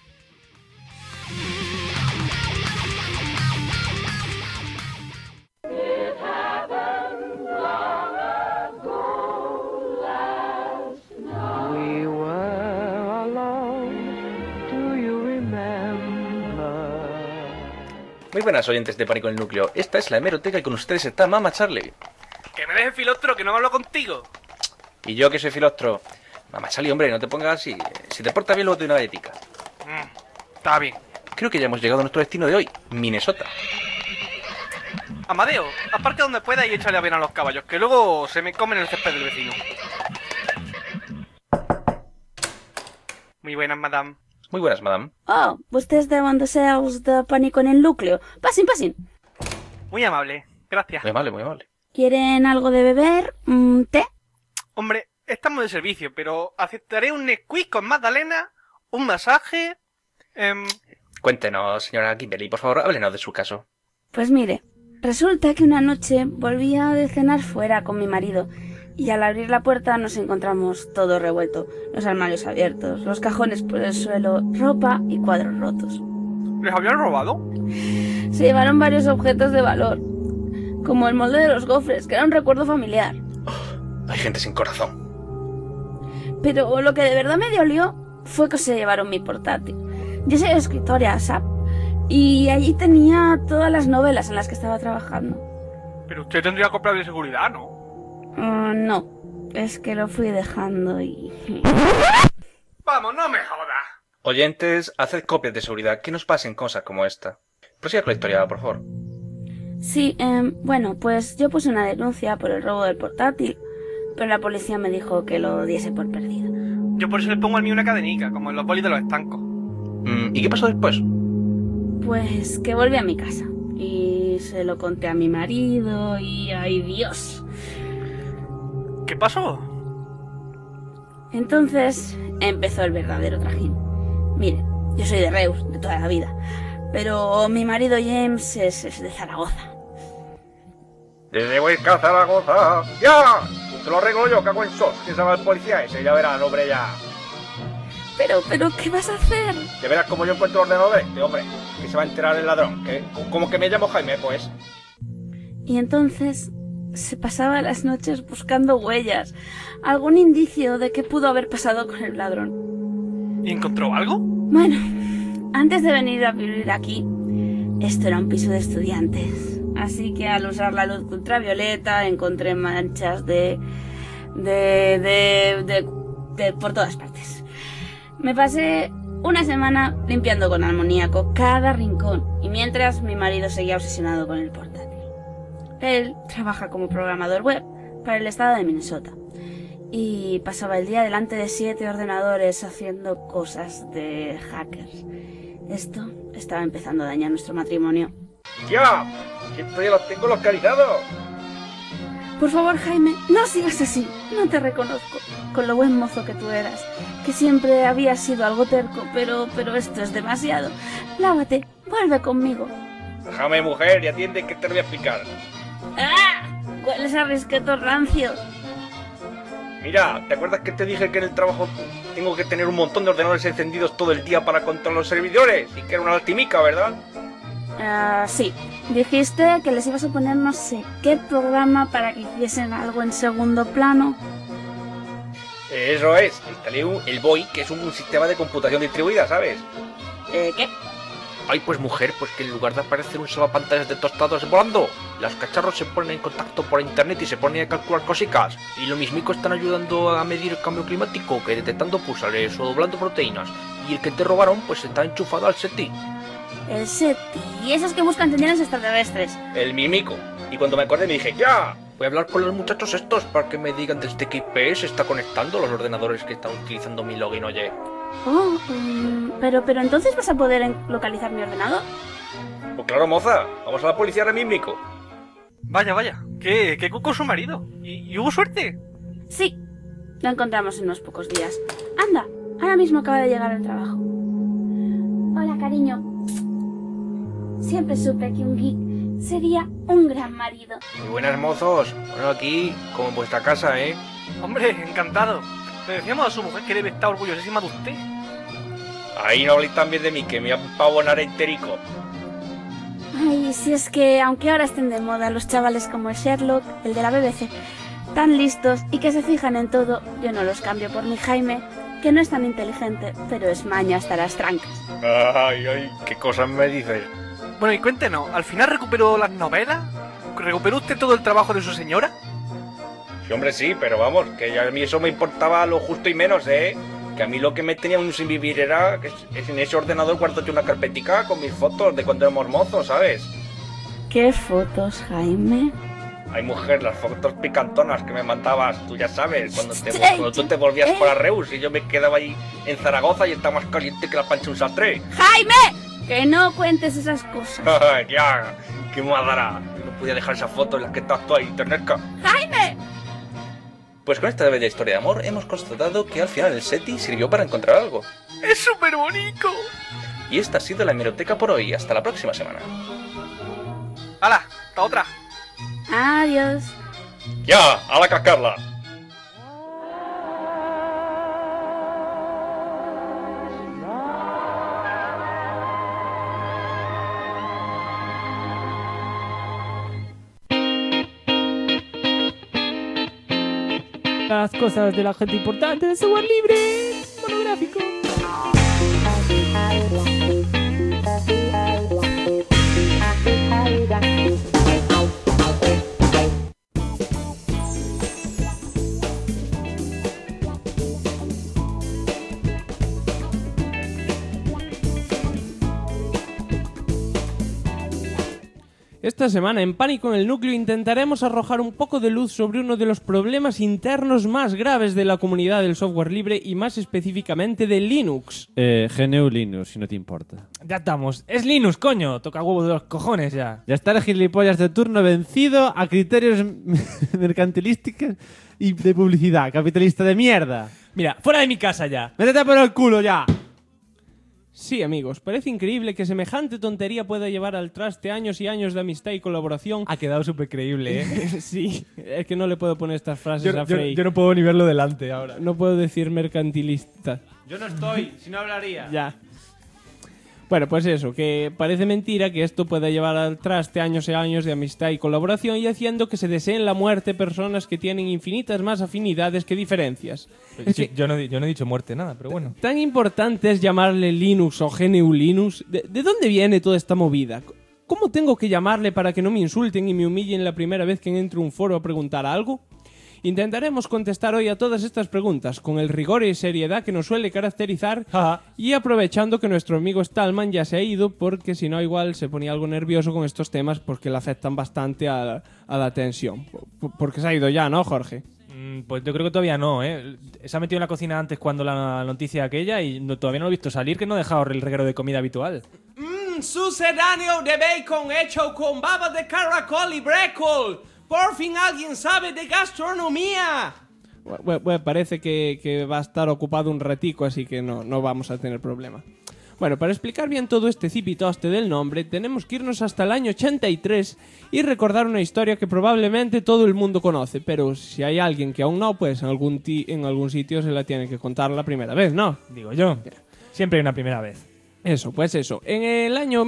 Muy buenas oyentes de Pánico en el Núcleo. Esta es la hemeroteca y con ustedes está Mama Charlie. Que me deje filostro, que no hablo contigo. Y yo que soy filostro. Mamá, Chali, hombre, no te pongas así. Si te portas bien, luego te doy una galletica. Está bien. Creo que ya hemos llegado a nuestro destino de hoy, Minnesota. Amadeo, aparca donde pueda y échale a ver a los caballos, que luego se me comen el césped del vecino. Muy buenas, madame. Muy buenas, madame. Oh, vostès deuen de ser els de Pánico en el Núcleo. Passin, passin. Muy amable, gracias. Muy amable, muy amable. ¿Quieren algo de beber? ¿Té? Hombre, estamos de servicio, pero aceptaré un Nesquik con magdalena, un masaje... Cuéntenos, señora Kimberly, por favor, háblenos de su caso. Pues mire, resulta que una noche volvía de cenar fuera con mi marido y al abrir la puerta nos encontramos todo revuelto, los armarios abiertos, los cajones por el suelo, ropa y cuadros rotos. ¿Les habían robado? Se llevaron varios objetos de valor, como el molde de los gofres, que era un recuerdo familiar. Hay gente sin corazón. Pero lo que de verdad me dolió fue que se llevaron mi portátil. Yo soy escritora, ¿sabes? Y allí tenía todas las novelas en las que estaba trabajando. Pero usted tendría copia de seguridad, ¿no? No, es que lo fui dejando y... Vamos, no me jodas. Oyentes, haced copias de seguridad, que nos pasen cosas como esta. Prosiga con la historia, por favor. Sí, bueno, pues yo puse una denuncia por el robo del portátil, pero la policía me dijo que lo diese por perdido. Yo por eso le pongo al mío una cadenica, como en los bolis de los estancos. ¿Y qué pasó después? Pues que volví a mi casa y se lo conté a mi marido y... ¡ay, Dios! ¿Qué pasó? Entonces empezó el verdadero trajín. Mire, yo soy de Reus, de toda la vida, pero mi marido James es de Zaragoza. Desde Huesca a Zaragoza. ¡Ya! Te lo arreglo yo, cago en sos. Que se va el policía ese, ya verás, hombre, ya. Pero, ¿qué vas a hacer? Ya verás como yo encuentro el ordenador este, hombre. Que se va a enterar el ladrón. Que, como que me llamo Jaime, pues. Y entonces se pasaba las noches buscando huellas, algún indicio de qué pudo haber pasado con el ladrón. ¿Y encontró algo? Bueno, antes de venir a vivir aquí, esto era un piso de estudiantes. Así que al usar la luz ultravioleta encontré manchas de por todas partes. Me pasé una semana limpiando con amoníaco cada rincón y mientras mi marido seguía obsesionado con el portátil. Él trabaja como programador web para el estado de Minnesota y pasaba el día delante de 7 ordenadores haciendo cosas de hackers. Esto estaba empezando a dañar nuestro matrimonio. ¡Ya! ¡Esto ya lo tengo localizado! Por favor, Jaime, no sigas así. No te reconozco, con lo buen mozo que tú eras, que siempre habías sido algo terco, pero esto es demasiado. Lávate, vuelve conmigo. Déjame, mujer, y atiende que te voy a explicar. ¡Ah! Hueles a risqueto rancio. Mira, ¿te acuerdas que te dije que en el trabajo tengo que tener un montón de ordenadores encendidos todo el día para controlar los servidores? Y que era una lastimica, ¿verdad? Sí. Dijiste que les ibas a poner no sé qué programa para que hiciesen algo en segundo plano. Eso es, instalé el VoIP, que es un sistema de computación distribuida, ¿sabes? ¿Qué? Ay, pues mujer, pues que en lugar de aparecer un salvapantallas de tostados volando, los cacharros se ponen en contacto por internet y se ponen a calcular cositas. Y lo mismico están ayudando a medir el cambio climático, que detectando pulsares o doblando proteínas. Y el que te robaron, pues está enchufado al SETI. El SETI, y esos que buscan señales extraterrestres. El mimico. Y cuando me acordé me dije, ¡ya! Voy a hablar con los muchachos estos para que me digan desde qué IP se está conectando los ordenadores que están utilizando mi login, oye. Oh, pero entonces vas a poder localizar mi ordenador. Pues claro, moza, vamos a la policía ahora mismico. Vaya, qué cuco su marido. ¿Y hubo suerte? Sí, lo encontramos en unos pocos días. Anda, ahora mismo acaba de llegar al trabajo. Hola, cariño. Siempre supe que un geek sería un gran marido. Muy buenas, mozos. Bueno, aquí, como en vuestra casa, ¿eh? Hombre, encantado. Le decíamos a su mujer que debe estar orgullosísima de usted. Ahí no habléis tan bien de mí, que me voy a pavonar entérico. Ay, si es que, aunque ahora estén de moda los chavales como el Sherlock, el de la BBC, tan listos y que se fijan en todo, yo no los cambio por mi Jaime, que no es tan inteligente, pero es maña hasta las trancas. Ay, qué cosas me dices. Bueno, y cuéntenos, ¿al final recuperó las novelas? ¿Recuperó usted todo el trabajo de su señora? Sí, hombre, sí, pero vamos, que a mí eso me importaba lo justo y menos, ¿eh? Que a mí lo que me tenía un sin vivir era que en ese ordenador guardé una carpetica con mis fotos de cuando éramos mozos, ¿sabes? ¿Qué fotos, Jaime? Ay, mujer, las fotos picantonas que me mandabas, tú ya sabes, cuando tú te volvías por Reus y yo me quedaba ahí en Zaragoza y estaba más caliente que la pancha un sastre. ¡Jaime! Que no cuentes esas cosas. Ya, qué madara. No podía dejar esa foto en la que estás tú ahí, internetka. ¡Jaime! Pues con esta bella historia de amor hemos constatado que al final el SETI sirvió para encontrar algo. ¡Es súper bonito! Y esta ha sido la hemeroteca por hoy. Hasta la próxima semana. ¡Hala! ¡Hasta otra! Adiós. ¡Ya! ¡A la cascarla! Las cosas de la gente importante de software libre. Monográfico. Esta semana en Pánico en el Núcleo intentaremos arrojar un poco de luz sobre uno de los problemas internos más graves de la comunidad del software libre y más específicamente de Linux. GNU Linux, si no te importa. Ya estamos. Es Linux, coño. Toca huevo de los cojones ya. Ya está el gilipollas de turno vencido a criterios mercantilísticos y de publicidad. Capitalista de mierda. Mira, fuera de mi casa ya. ¡Métete por el culo ya! Sí, amigos, parece increíble que semejante tontería pueda llevar al traste años y años de amistad y colaboración. Ha quedado súper creíble, ¿eh? Sí, es que no le puedo poner estas frases a Frey. Yo no puedo ni verlo delante ahora. No puedo decir mercantilista. Yo no estoy, si no hablaría. Ya. Bueno, pues eso, que parece mentira que esto pueda llevar al traste años y años de amistad y colaboración y haciendo que se deseen la muerte personas que tienen infinitas más afinidades que diferencias. Es que yo no he dicho muerte, nada, pero bueno. Tan importante es llamarle Linux o GNU Linux. ¿De dónde viene toda esta movida? ¿Cómo tengo que llamarle para que no me insulten y me humillen la primera vez que entro a un foro a preguntar algo? Intentaremos contestar hoy a todas estas preguntas con el rigor y seriedad que nos suele caracterizar y aprovechando que nuestro amigo Stallman ya se ha ido porque si no igual se ponía algo nervioso con estos temas porque le afectan bastante a la tensión. Porque se ha ido ya, ¿no, Jorge? Pues yo creo que todavía no, ¿eh? Se ha metido en la cocina antes cuando la noticia aquella y todavía no lo he visto salir, que no ha dejado el reguero de comida habitual. Sucedáneo de bacon hecho con baba de caracol y brécol. ¡Por fin alguien sabe de gastronomía! Bueno, parece que va a estar ocupado un ratico, así que no vamos a tener problema. Bueno, para explicar bien todo este zipitoste del nombre, tenemos que irnos hasta el año 83 y recordar una historia que probablemente todo el mundo conoce, pero si hay alguien que aún no, pues en algún sitio se la tiene que contar la primera vez, ¿no? Digo yo. Siempre hay una primera vez. Eso, pues eso. En el año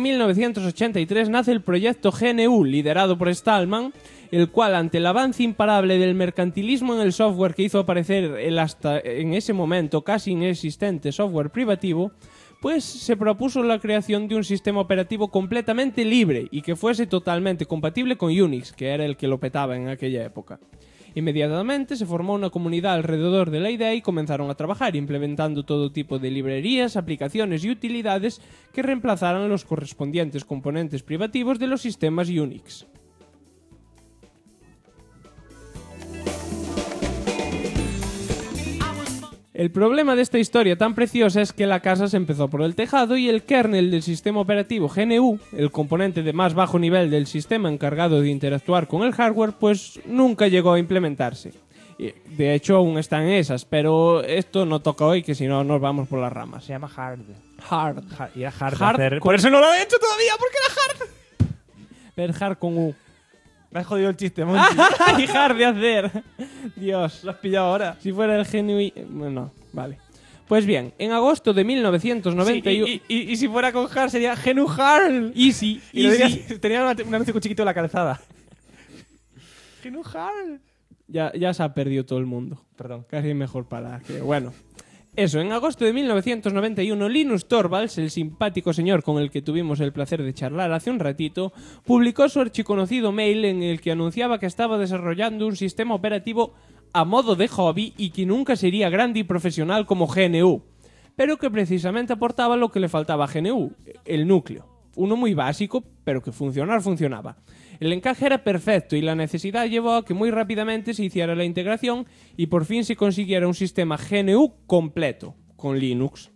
1983 nace el proyecto GNU, liderado por Stallman, el cual, ante el avance imparable del mercantilismo en el software que hizo aparecer el hasta en ese momento casi inexistente software privativo, pues se propuso la creación de un sistema operativo completamente libre y que fuese totalmente compatible con Unix, que era el que lo petaba en aquella época. Inmediatamente se formó una comunidad alrededor de la idea y comenzaron a trabajar implementando todo tipo de librerías, aplicaciones y utilidades que reemplazaran los correspondientes componentes privativos de los sistemas Unix. El problema de esta historia tan preciosa es que la casa se empezó por el tejado y el kernel del sistema operativo GNU, el componente de más bajo nivel del sistema encargado de interactuar con el hardware, pues nunca llegó a implementarse. De hecho, aún están en esas, pero esto no toca hoy, que si no nos vamos por las ramas. Se llama hard. Y era hard. Por eso no lo he hecho todavía, porque era hard. Pero hard con U. Me has jodido el chiste, Monty. ¡Ay, hard de hacer! Dios. Lo has pillado ahora. Si fuera el GNU... Bueno, vale. Pues bien, en agosto de 1991... Sí, y si fuera con hard sería GNU hard. Easy. Tenía un anuncio chiquito de la calzada. GNU hard. Ya se ha perdido todo el mundo. Perdón. Casi mejor para que... Bueno... Eso, en agosto de 1991, Linus Torvalds, el simpático señor con el que tuvimos el placer de charlar hace un ratito, publicó su archiconocido mail en el que anunciaba que estaba desarrollando un sistema operativo a modo de hobby y que nunca sería grande y profesional como GNU, pero que precisamente aportaba lo que le faltaba a GNU, el núcleo. Uno muy básico, pero que funcionaba. El encaje era perfecto y la necesidad llevó a que muy rápidamente se hiciera la integración y por fin se consiguiera un sistema GNU completo, con Linux.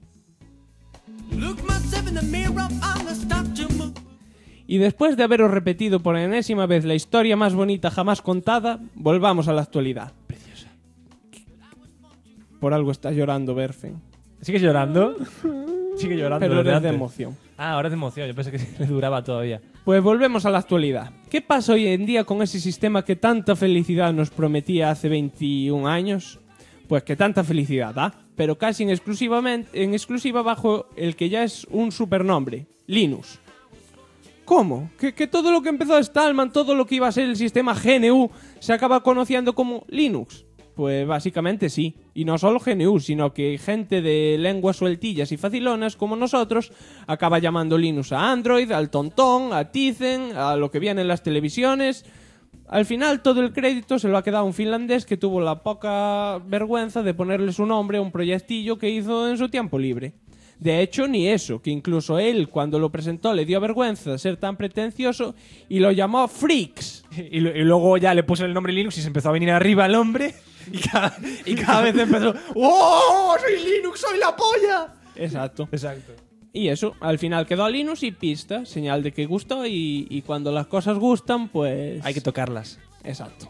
Y después de haberos repetido por enésima vez la historia más bonita jamás contada, volvamos a la actualidad. Preciosa. Por algo está llorando Berfen. ¿Sigues llorando? Sigue llorando. Pero desde eres de antes. emoción. Ah, ahora es de emoción. Yo pensé que le duraba todavía. Pues volvemos a la actualidad. ¿Qué pasa hoy en día con ese sistema que tanta felicidad nos prometía hace 21 años? Pues que tanta felicidad da, pero casi en exclusiva bajo el que ya es un supernombre, Linux. ¿Cómo? ¿Que todo lo que empezó Stallman, todo lo que iba a ser el sistema GNU, se acaba conociendo como Linux? Pues básicamente sí. Y no solo GNU, sino que gente de lenguas sueltillas y facilonas como nosotros acaba llamando Linux a Android, al Tontón, a Tizen, a lo que viene en las televisiones. Al final todo el crédito se lo ha quedado un finlandés que tuvo la poca vergüenza de ponerle su nombre a un proyectillo que hizo en su tiempo libre. De hecho, ni eso, que incluso él, cuando lo presentó, le dio vergüenza ser tan pretencioso y lo llamó Freaks. Y luego ya le puso el nombre Linux y se empezó a venir arriba el hombre. Y cada vez empezó: ¡Oh, soy Linux, soy la polla! Exacto. Exacto. Y eso, al final quedó Linux y pista, señal de que gustó y cuando las cosas gustan, pues... hay que tocarlas. Exacto.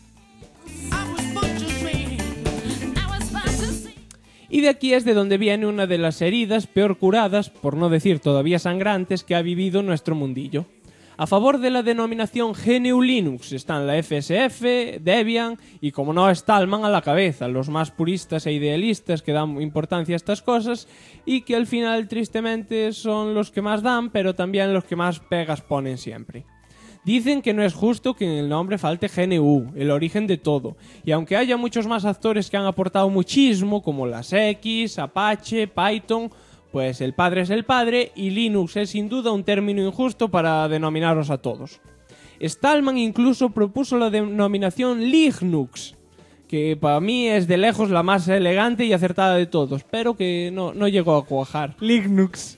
Y de aquí es de donde viene una de las heridas peor curadas, por no decir todavía sangrantes, que ha vivido nuestro mundillo. A favor de la denominación GNU Linux están la FSF, Debian y, como no, Stallman a la cabeza, los más puristas e idealistas que dan importancia a estas cosas y que al final tristemente son los que más dan, pero también los que más pegas ponen siempre. Dicen que no es justo que en el nombre falte GNU, el origen de todo, y aunque haya muchos más actores que han aportado muchísimo, como las X, Apache, Python, pues el padre es el padre y Linux es sin duda un término injusto para denominaros a todos. Stallman incluso propuso la denominación Lignux, que para mí es de lejos la más elegante y acertada de todos, pero que no llegó a cuajar. Linux.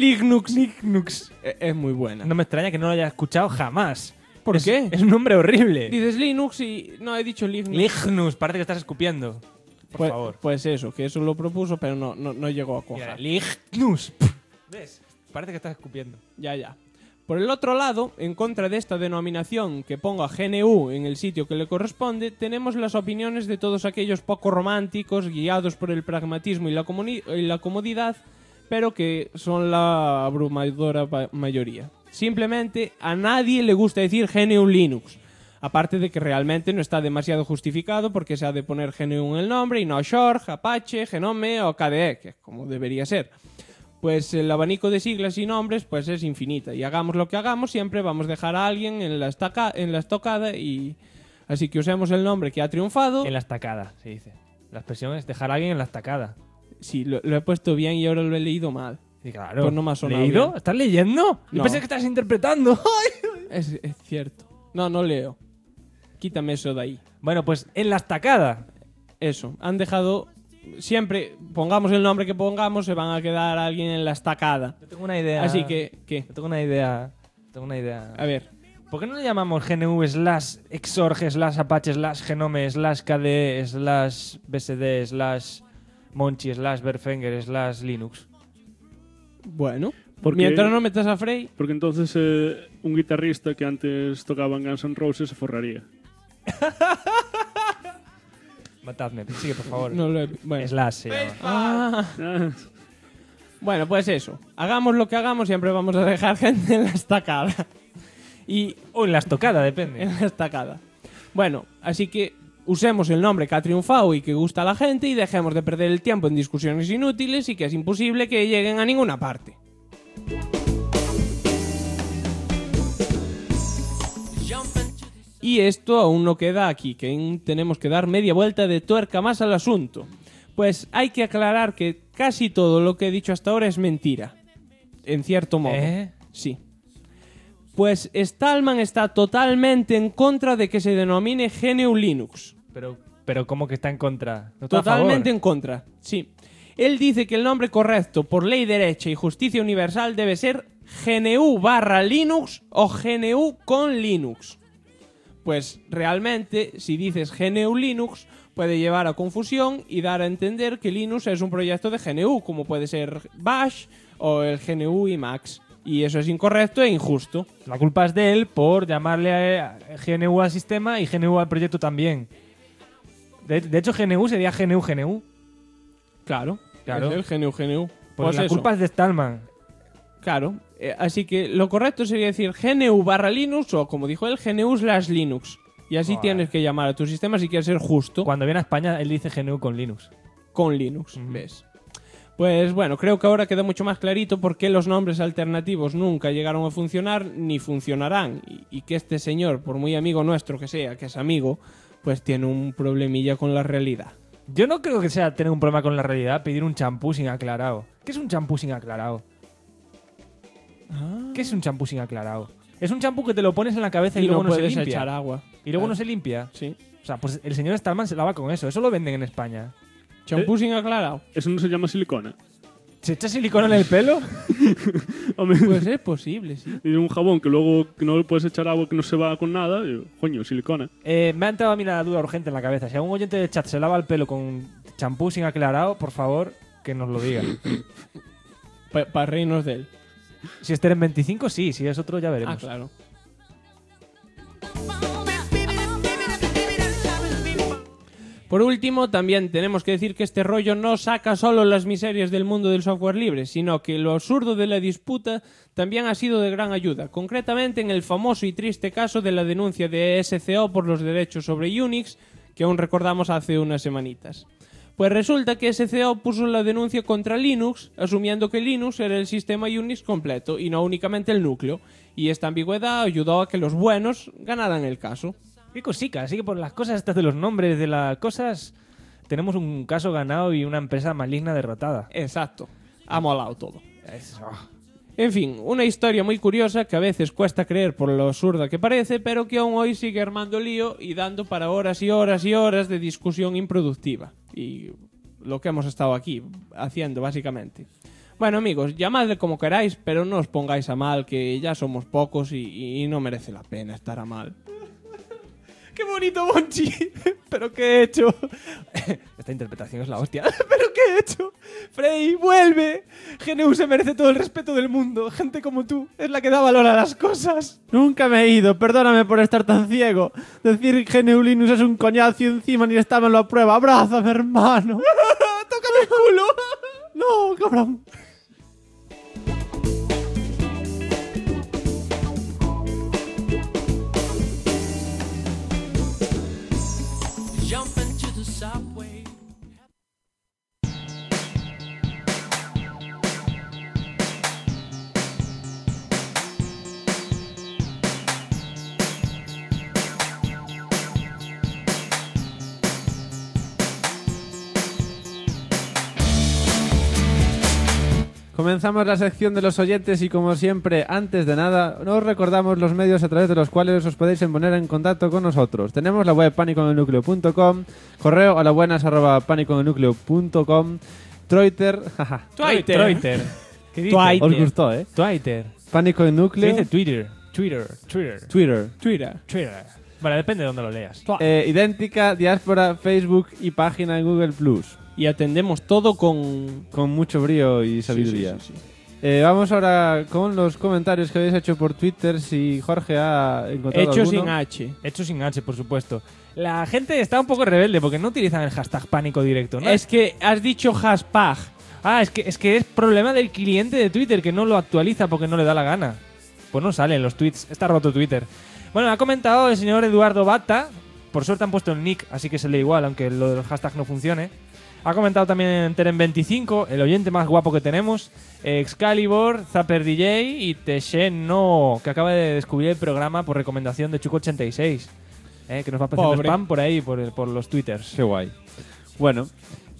Es muy buena. No me extraña que no lo haya escuchado jamás. ¿Por qué? Es un nombre horrible. Dices Linux y... No, he dicho Lignux. Lignus, parece que estás escupiendo. Por favor. Pues eso, que eso lo propuso, pero no llegó a cuajar. Lignus. ¿Ves? Parece que estás escupiendo. Ya. Por el otro lado, en contra de esta denominación que ponga GNU en el sitio que le corresponde, tenemos las opiniones de todos aquellos poco románticos, guiados por el pragmatismo y la comodidad, pero que son la abrumadora mayoría. Simplemente a nadie le gusta decir GNU Linux. Aparte de que realmente no está demasiado justificado porque se ha de poner GNU en el nombre y no Xorg, Apache, Genome o KDE, que es como debería ser. Pues el abanico de siglas y nombres pues es infinita y hagamos lo que hagamos siempre vamos a dejar a alguien en la estocada y... Así que usemos el nombre que ha triunfado. En la estacada, se dice. La expresión es dejar a alguien en la estacada. Sí, lo he puesto bien y ahora lo he leído mal. Sí, claro. Pues no me ha sonado ¿Leído? bien. ¿Estás leyendo? Yo No. pensé que estás interpretando. Es cierto. No leo. Quítame eso de ahí. Bueno, pues en la estacada. Eso. Han dejado... Siempre, pongamos el nombre que pongamos, se van a quedar alguien en la estacada. Yo tengo una idea. Así que, ¿qué? Yo tengo una idea. A ver. ¿Por qué no le llamamos GNU /Xorg /Apache /Genome /KDE /BSD /Monchi /Verfenger /Linux? Bueno. Porque- Mientras no metas a Frey... Porque entonces un guitarrista que antes tocaba en Guns N' Roses se forraría. Matadme, sigue por favor. No lo he... Bueno. Slash se llama. Ah. Bueno, pues eso. Hagamos lo que hagamos, siempre vamos a dejar gente en la estacada. O en la estocada, depende. En la estacada. Bueno, así que usemos el nombre que ha triunfado y que gusta a la gente y dejemos de perder el tiempo en discusiones inútiles y que es imposible que lleguen a ninguna parte. Y esto aún no queda aquí, que tenemos que dar media vuelta de tuerca más al asunto. Pues hay que aclarar que casi todo lo que he dicho hasta ahora es mentira. En cierto modo. Sí. Pues Stallman está totalmente en contra de que se denomine GNU Linux. Pero ¿cómo que está en contra? ¿No está a Totalmente favor? en contra, sí. Él dice que el nombre correcto por ley derecha y justicia universal debe ser GNU/Linux o GNU con Linux. Pues realmente, si dices GNU Linux, puede llevar a confusión y dar a entender que Linux es un proyecto de GNU, como puede ser Bash o el GNU Emacs. Y eso es incorrecto e injusto. La culpa es de él por llamarle a GNU al sistema y GNU al proyecto también. De hecho, GNU sería GNU. Claro. Es el GNU. Pues la culpa es de Stallman. Claro. Así que lo correcto sería decir GNU/Linux o, como dijo él, GNU/Linux. Y así tienes que llamar a tu sistema si quieres ser justo. Cuando viene a España, él dice GNU con Linux. Con Linux, ¿ves? Pues bueno, creo que ahora queda mucho más clarito por qué los nombres alternativos nunca llegaron a funcionar ni funcionarán. Y que este señor, por muy amigo nuestro que sea, que es amigo, pues tiene un problemilla con la realidad. Yo no creo que sea tener un problema con la realidad pedir un champú sin aclarado. ¿Qué es un champú sin aclarado? ¿Qué es un champú sin aclarado? Es un champú que te lo pones en la cabeza y luego no se puedes limpia. echar agua. Y luego no se limpia. Sí. O sea, pues el señor Stallman se lava con eso. Eso lo venden en España. Champú sin aclarado. Eso no se llama silicona. ¿Se echa silicona en el pelo? Pues es posible, sí. Y un jabón que luego que no le puedes echar agua que no se va con nada. Y, coño, silicona. Me ha entrado a mí la duda urgente en la cabeza. Si algún oyente del chat se lava el pelo con champú sin aclarado, por favor, que nos lo diga. Para reírnos de él. Si es Teren 25, sí. Si es otro, ya veremos. Ah, claro. Por último, también tenemos que decir que este rollo no saca solo las miserias del mundo del software libre, sino que lo absurdo de la disputa también ha sido de gran ayuda, concretamente en el famoso y triste caso de la denuncia de SCO por los derechos sobre Unix, que aún recordamos hace unas semanitas. Pues resulta que SCO puso la denuncia contra Linux, asumiendo que Linux era el sistema Unix completo y no únicamente el núcleo, y esta ambigüedad ayudó a que los buenos ganaran el caso. Qué cosica, así que por las cosas estas de los nombres de las cosas tenemos un caso ganado y una empresa maligna derrotada. Exacto, ha molado todo. Eso. En fin, una historia muy curiosa que a veces cuesta creer por lo absurda que parece, pero que aún hoy sigue armando lío y dando para horas y horas y horas de discusión improductiva. Y lo que hemos estado aquí haciendo, básicamente. Bueno, amigos, llamadle como queráis, pero no os pongáis a mal, que ya somos pocos y no merece la pena estar a mal. ¡Qué bonito, Monchi! ¿Pero qué he hecho? Esta interpretación es la hostia. ¿Pero qué he hecho? Frey, vuelve. GNU se merece todo el respeto del mundo. Gente como tú es la que da valor a las cosas. Nunca me he ido, perdóname por estar tan ciego. Decir GNU Linux es un coñazo y encima ni Stallman lo aprueba. ¡Abrázame, hermano! ¡Tócame el culo! ¡No, cabrón! Comenzamos la sección de los oyentes y como siempre, antes de nada, nos recordamos los medios a través de los cuales os podéis poner en contacto con nosotros. Tenemos la web paniconelnucleo.com, correo a labuenas@paniconelnucleo.com, Twitter, jaja. Twitter. ¿Qué dice? Twitter. Os gustó, ¿eh? Twitter. Pánico en Núcleo. Se dice Twitter. Twitter. Bueno, depende de dónde lo leas. Idéntica, Diáspora, Facebook y página en Google+. Y atendemos todo con mucho brío y sabiduría. Sí. Vamos ahora con los comentarios que habéis hecho por Twitter. Si Jorge ha encontrado Hecho alguno. sin H. Hecho sin H, por supuesto. La gente está un poco rebelde porque no utilizan el hashtag pánico directo, ¿no? Es que has dicho hashtag. Ah, es que es problema del cliente de Twitter que no lo actualiza porque no le da la gana. Pues no salen los tweets. Está roto Twitter. Bueno, ha comentado el señor Eduardo Bata. Por suerte han puesto el nick, así que se lee igual, aunque lo del hashtag no funcione. Ha comentado también Teren25, el oyente más guapo que tenemos, Excalibur, Zapper DJ y Tesheno, que acaba de descubrir el programa por recomendación de Chuco86, que nos va a hacer spam por ahí, por los twitters. Qué guay. Bueno,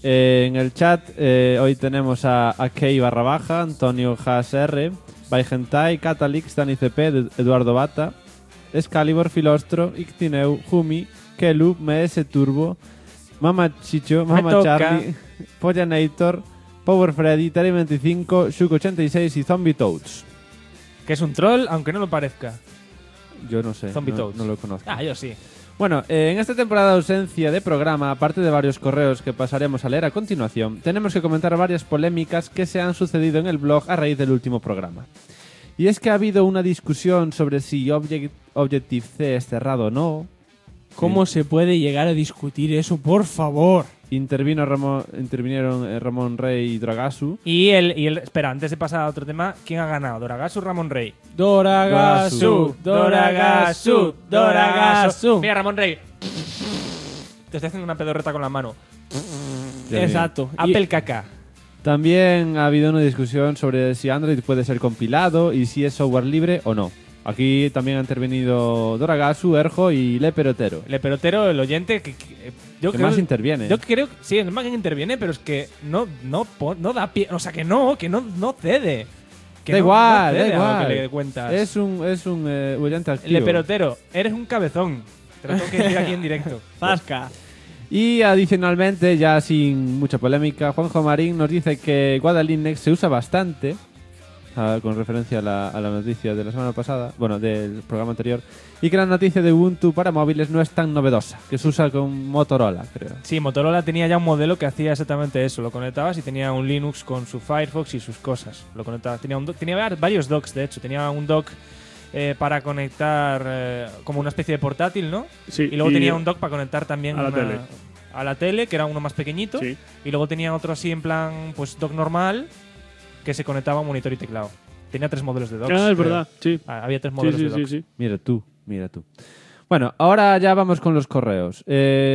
En el chat hoy tenemos a Key _, Antonio HSR, Baigentai, Catalix, Dani CP, Eduardo Bata, Excalibur, Filostro, Ictineu, Jumi, Kelu, MS Turbo, Mama Chicho, Mama Charlie, Pollanator, Power Freddy, Terry25, Shuk86 y Zombie Toads. Que es un troll, aunque no lo parezca. Yo no sé, Zombie Toads. no lo conozco. Ah, yo sí. Bueno, en esta temporada de ausencia de programa, aparte de varios correos que pasaremos a leer a continuación, tenemos que comentar varias polémicas que se han sucedido en el blog a raíz del último programa. Y es que ha habido una discusión sobre si Objective-C es cerrado o no. ¿Cómo se puede llegar a discutir eso, por favor? Intervinieron Ramón Rey y Dragasu. Y el espera, antes de pasar a otro tema, ¿quién ha ganado? ¿Doragasu o Ramón Rey? Doragasu. Mira, Ramón Rey. Te estoy haciendo una pedorreta con la mano. Exacto. Apple caca. También ha habido una discusión sobre si Android puede ser compilado y si es software libre o no. Aquí también ha intervenido Doragasu, Erjo y Leperotero. Leperotero, el oyente que yo que creo, más interviene. Yo creo que sí, es más que interviene, pero es que no da pie, o sea que no cede. Que da no igual, cede da a lo igual. que le cuentas. Es un oyente activo. Leperotero, eres un cabezón. Te lo tengo que decir aquí en directo. Zasca. Y adicionalmente, ya sin mucha polémica, Juanjo Marín nos dice que Guadalinex se usa bastante, con referencia a la noticia de la semana pasada, bueno, del programa anterior, y que la noticia de Ubuntu para móviles no es tan novedosa, que se usa con Motorola, creo. Sí, Motorola tenía ya un modelo que hacía exactamente eso. Lo conectabas y tenía un Linux con su Firefox y sus cosas. Lo conectabas. Tenía varios docks, de hecho. Tenía un dock para conectar como una especie de portátil, ¿no? Sí, y luego tenía un dock para conectar también a la tele, que era uno más pequeñito. Sí. Y luego tenía otro así en plan, pues dock normal, que se conectaba a un monitor y teclado. Tenía 3 modelos de docks. Ah, es verdad, sí. Había 3 modelos de docks. Sí. Mira tú. Bueno, ahora ya vamos con los correos.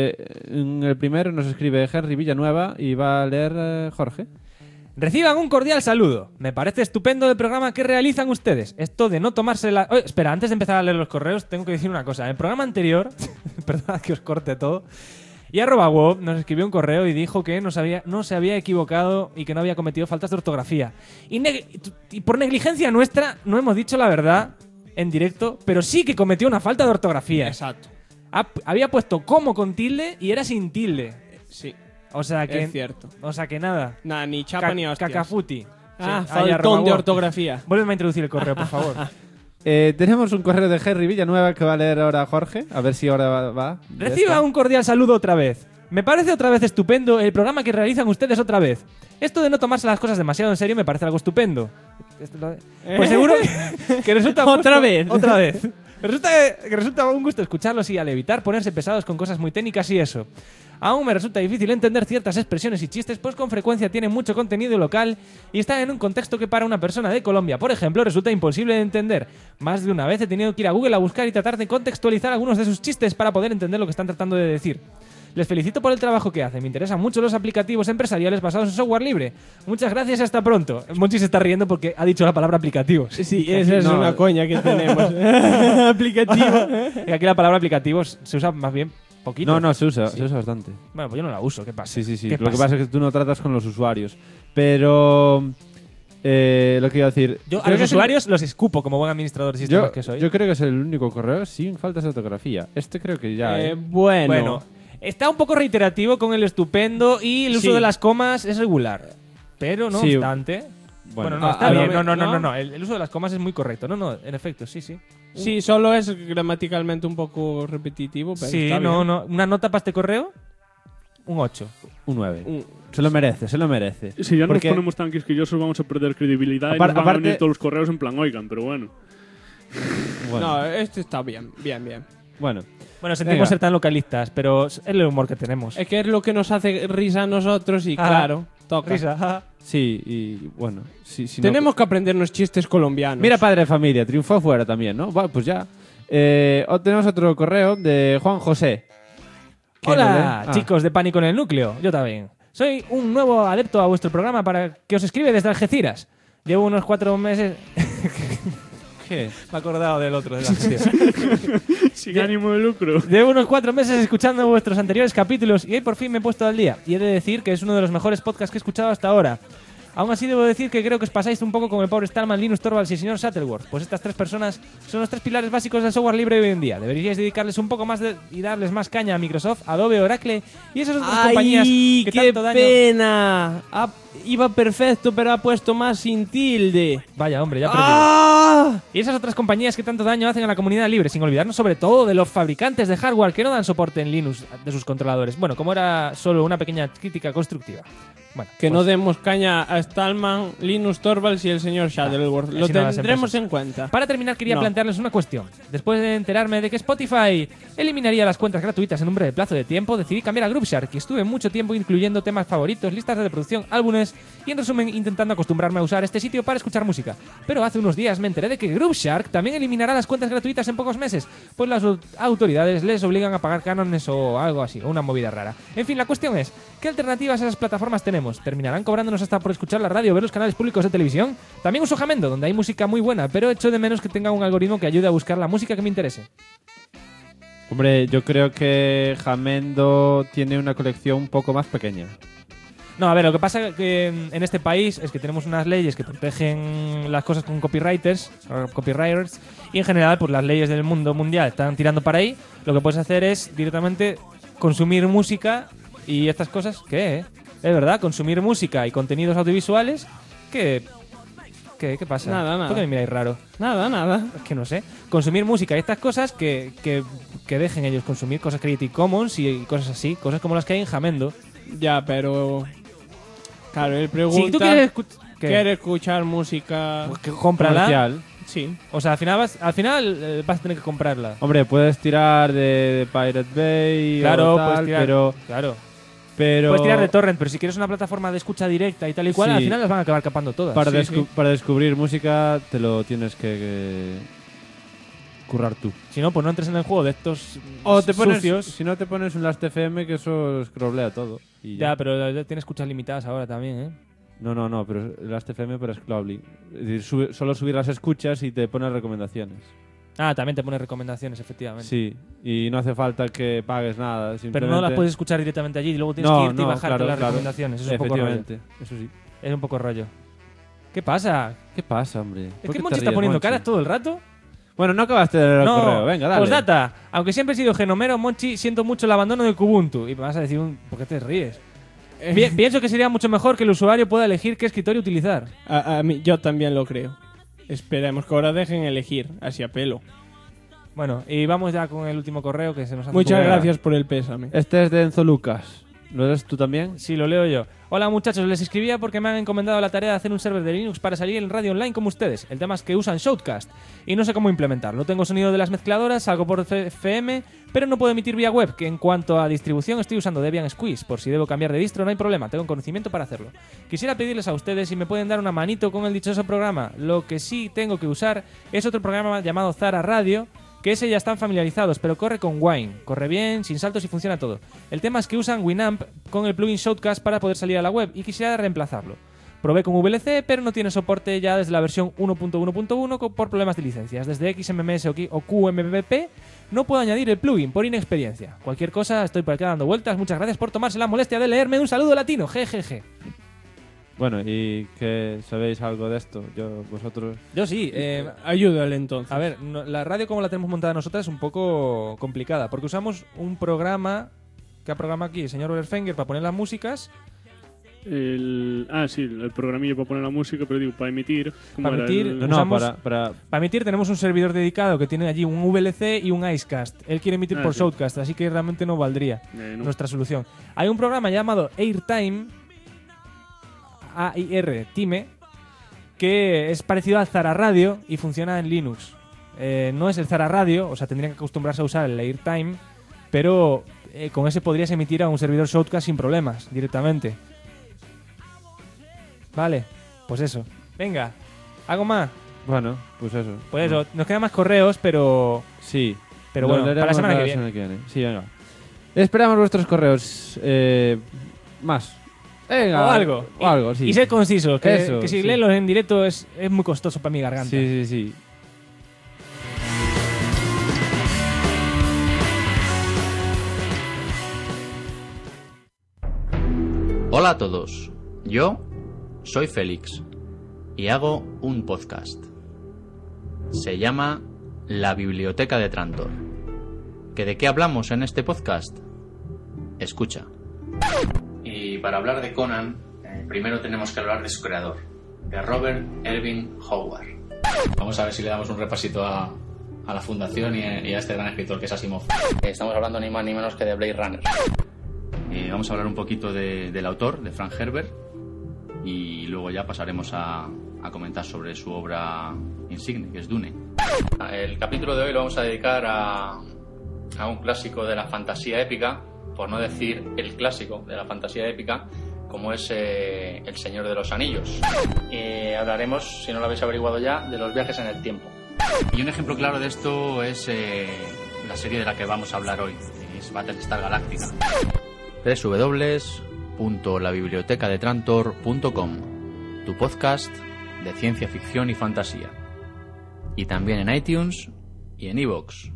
En el primero nos escribe Henry Villanueva y va a leer Jorge. Reciban un cordial saludo. Me parece estupendo el programa que realizan ustedes. Esto de no tomarse la... espera, antes de empezar a leer los correos, tengo que decir una cosa. En el programa anterior, perdona que os corte todo, y @wob nos escribió un correo y dijo que no se había equivocado y que no había cometido faltas de ortografía. Y por negligencia nuestra no hemos dicho la verdad en directo, pero sí que cometió una falta de ortografía. Exacto. Había puesto como con tilde y era sin tilde. Sí. O sea que... Es cierto. O sea que nada. Nada, ni chapa ni hostias. Cacafuti. Faltón de ortografía. Vuélveme a introducir el correo, por favor. Tenemos un correo de Henry Villanueva que va a leer ahora Jorge. A ver si ahora va. Reciba un cordial saludo otra vez. Me parece otra vez estupendo el programa que realizan ustedes otra vez. Esto de no tomarse las cosas demasiado en serio me parece algo estupendo. Pues seguro que resulta Otra vez. Resulta un gusto escucharlos y al evitar ponerse pesados con cosas muy técnicas y eso. Aún me resulta difícil entender ciertas expresiones y chistes, pues con frecuencia tienen mucho contenido local y están en un contexto que para una persona de Colombia, por ejemplo, resulta imposible de entender. Más de una vez he tenido que ir a Google a buscar y tratar de contextualizar algunos de sus chistes para poder entender lo que están tratando de decir. Les felicito por el trabajo que hacen. Me interesan mucho los aplicativos empresariales basados en software libre. Muchas gracias y hasta pronto. Monchi se está riendo porque ha dicho la palabra aplicativos. Sí, esa es una coña que tenemos. Aplicativo. Y aquí la palabra aplicativos se usa más bien poquito. No, se usa bastante. Bueno, pues yo no la uso. ¿Qué pasa? Sí. Lo que pasa es que tú no tratas con los usuarios. Pero... lo que iba a decir... Yo a los usuarios los escupo como buen administrador de sistemas que soy. Yo creo que es el único correo sin faltas de ortografía. Este creo que ya... Bueno. Está un poco reiterativo con el estupendo y el uso de las comas es regular. Pero no obstante... Bueno, no, está bien. No. El uso de las comas es muy correcto. No, en efecto, sí. Sí, solo es gramaticalmente un poco repetitivo, pero sí, está bien. no. ¿Una nota para este correo? Un 8. Un 9. Se lo merece. Si ya nos ponemos tan quisquillosos vamos a perder credibilidad y nos van a venir todos los correos en plan, oigan, pero bueno. No, este está bien. Bueno, sentimos ser tan localistas, pero es el humor que tenemos. Es que es lo que nos hace risa a nosotros y claro, toca. Risa. Sí, y bueno. Tenemos que aprendernos chistes colombianos. Mira, padre de familia, triunfó fuera también, ¿no? Bueno, pues ya. Tenemos otro correo de Juan José. Hola, chicos de Pánico en el Núcleo. Yo también. Soy un nuevo adepto a vuestro programa para que os escribe desde Algeciras. Llevo unos 4 meses... ¿Qué? Me he acordado del otro, de la gestión. Sin ánimo de lucro. Llevo unos 4 meses escuchando vuestros anteriores capítulos y hoy por fin me he puesto al día. Y he de decir que es uno de los mejores podcasts que he escuchado hasta ahora. Aún así debo decir que creo que os pasáis un poco con el pobre Stallman, Linus Torvalds y el señor Shuttleworth, pues estas 3 personas son los 3 pilares básicos del software libre hoy en día. Deberíais dedicarles un poco más y darles más caña a Microsoft, Adobe, Oracle y esas otras compañías que qué tanto daño... pena! Iba perfecto, pero ha puesto más sin tilde. Vaya, hombre, ya he perdido. ¡Ah! Y esas otras compañías que tanto daño hacen a la comunidad libre, sin olvidarnos sobre todo de los fabricantes de hardware que no dan soporte en Linux de sus controladores. Bueno, como era solo una pequeña crítica constructiva. Bueno, Que pues, no demos caña a Stallman, Linus Torvalds y el señor Shuttleworth. Lo así no las tendremos empresas. en cuenta. Para terminar, quería No. plantearles una cuestión. Después de enterarme de que Spotify eliminaría las cuentas gratuitas en un breve plazo de tiempo, decidí cambiar a Grooveshark y estuve mucho tiempo incluyendo temas favoritos, listas de reproducción, álbumes y, en resumen, intentando acostumbrarme a usar este sitio para escuchar música. Pero hace unos días me enteré de que Grooveshark también eliminará las cuentas gratuitas en pocos meses, pues las autoridades les obligan a pagar cánones o algo así, o una movida rara. En fin, la cuestión es, ¿qué alternativas a esas plataformas tenemos? ¿Terminarán cobrándonos hasta por escuchar la radio o ver los canales públicos de televisión? También uso Jamendo, donde hay música muy buena, pero echo de menos que tenga un algoritmo que ayude a buscar la música que me interese. Hombre, yo creo que Jamendo tiene una colección un poco más pequeña. No, a ver, lo que pasa que en este país es que tenemos unas leyes que protegen las cosas con copywriters, y en general pues las leyes del mundo mundial están tirando para ahí. Lo que puedes hacer es directamente consumir música y estas cosas. ¿Qué? Es verdad, consumir música y contenidos audiovisuales. ¿Qué pasa? Nada. ¿Por qué me miráis raro? Nada. Es que no sé. Consumir música y estas cosas que dejen ellos consumir cosas Creative Commons y cosas así, cosas como las que hay en Jamendo. Ya, pero... Claro, él pregunta... Si tú quieres quiere escuchar música... pues que cómprala. Comercial. Sí. O sea, al final vas a tener que comprarla. Hombre, puedes tirar de Pirate Bay Claro, o tal, puedes tirar, pero puedes tirar de torrent, pero si quieres una plataforma de escucha directa y tal y cual, Sí. al final las van a acabar capando todas. para, Sí. para descubrir música te lo tienes que currar tú. Si no, pues no entres en el juego de estos O te pones, sucios. si no te pones un Last.fm que eso scrollea todo. Y Ya, pero ya tienes escuchas limitadas ahora también, ¿eh? No, pero Last.fm para Scrolly. Es decir, solo subir las escuchas y te pone recomendaciones. Ah, también te pone recomendaciones, efectivamente. Sí, y no hace falta que pagues nada. Pero Simplemente... no las puedes escuchar directamente allí y luego tienes que irte y bajarte las recomendaciones. Eso es un poco rollo. Efectivamente, eso sí. Es un poco rollo. ¿Qué pasa? ¿Qué pasa, hombre? Es ¿Por que qué te Monchi está ríes, poniendo Monchi? caras todo el rato. Bueno, no acabaste de leer el No, correo. Venga, dale. Postdata. Aunque siempre he sido genomero, Monchi, siento mucho el abandono de Kubuntu. Y me vas a decir, ¿por qué te ríes? Pienso que sería mucho mejor que el usuario pueda elegir qué escritorio utilizar. A mí, yo también lo creo. Esperemos que ahora dejen elegir, así a pelo. Bueno, y vamos ya con el último correo que se nos hace Muchas un poco- gracias por el pésame. Este es de Enzo Lucas. ¿Lo eres tú también? Sí, lo leo yo. Hola muchachos, les escribía porque me han encomendado la tarea de hacer un server de Linux para salir en radio online como ustedes. El tema es que usan Shoutcast y no sé cómo implementarlo. No tengo sonido de las mezcladoras, salgo por FM, pero no puedo emitir vía web, que en cuanto a distribución estoy usando Debian Squeeze. Por si debo cambiar de distro no hay problema, tengo conocimiento para hacerlo. Quisiera pedirles a ustedes si me pueden dar una manito con el dichoso programa. Lo que sí tengo que usar es otro programa llamado Zara Radio, que ese ya están familiarizados, pero corre con Wine. Corre bien, sin saltos y funciona todo. El tema es que usan Winamp con el plugin Shoutcast para poder salir a la web y quisiera reemplazarlo. Probé con VLC, pero no tiene soporte ya desde la versión 1.1.1 por problemas de licencias. Desde XMMS o QMPP no puedo añadir el plugin por inexperiencia. Cualquier cosa, estoy por aquí dando vueltas. Muchas gracias por tomarse la molestia de leerme. Un saludo latino, jejeje. Bueno, ¿y qué sabéis algo de esto? Vosotros... Yo sí, Ayúdale entonces. a ver, la radio como la tenemos montada nosotras es un poco complicada, porque usamos un programa que ha programado aquí el señor Olerfenger para poner las músicas. El programillo para poner la música, pero digo, para emitir. ¿cómo Para era? emitir, El- No, usamos- para... Para emitir tenemos un servidor dedicado que tiene allí un VLC y un Icecast. Él quiere emitir por sí. Shoutcast, así que realmente no valdría no. nuestra solución. Hay un programa llamado Airtime, AIR, Time, que es parecido al Zara Radio y funciona en Linux. No es el Zara Radio, o sea, tendrían que acostumbrarse a usar el Airtime, pero con ese podrías emitir a un servidor Shoutcast sin problemas, directamente. Vale, pues eso. Venga, ¿algo más? Bueno, pues eso. Pues eso, nos quedan más correos, pero Sí. Pero Lo bueno, para la leeremos semana que viene. Sí, venga. Esperamos vuestros correos. Más. Venga. o algo. O algo, sí. Y ser concisos, que Eso, si sí. leerlos en directo es muy costoso para mi garganta. Sí. Hola a todos, yo soy Félix y hago un podcast. Se llama La Biblioteca de Trantor. ¿Que de qué hablamos en este podcast? Escucha. Y para hablar de Conan, primero tenemos que hablar de su creador, de Robert Irving Howard. Vamos a ver si le damos un repasito a la fundación y a este gran escritor que es Asimov. Estamos hablando ni más ni menos que de Blade Runner. Vamos a hablar un poquito del autor, de Frank Herbert, y luego ya pasaremos a comentar sobre su obra insigne, que es Dune. El capítulo de hoy lo vamos a dedicar a un clásico de la fantasía épica, por no decir el clásico de la fantasía épica, como es El Señor de los Anillos. Hablaremos, si no lo habéis averiguado ya, de los viajes en el tiempo. Y un ejemplo claro de esto es la serie de la que vamos a hablar hoy, es Battlestar Galactica. www.labibliotecadetrantor.com, tu podcast de ciencia ficción y fantasía. Y también en iTunes y en iVoox.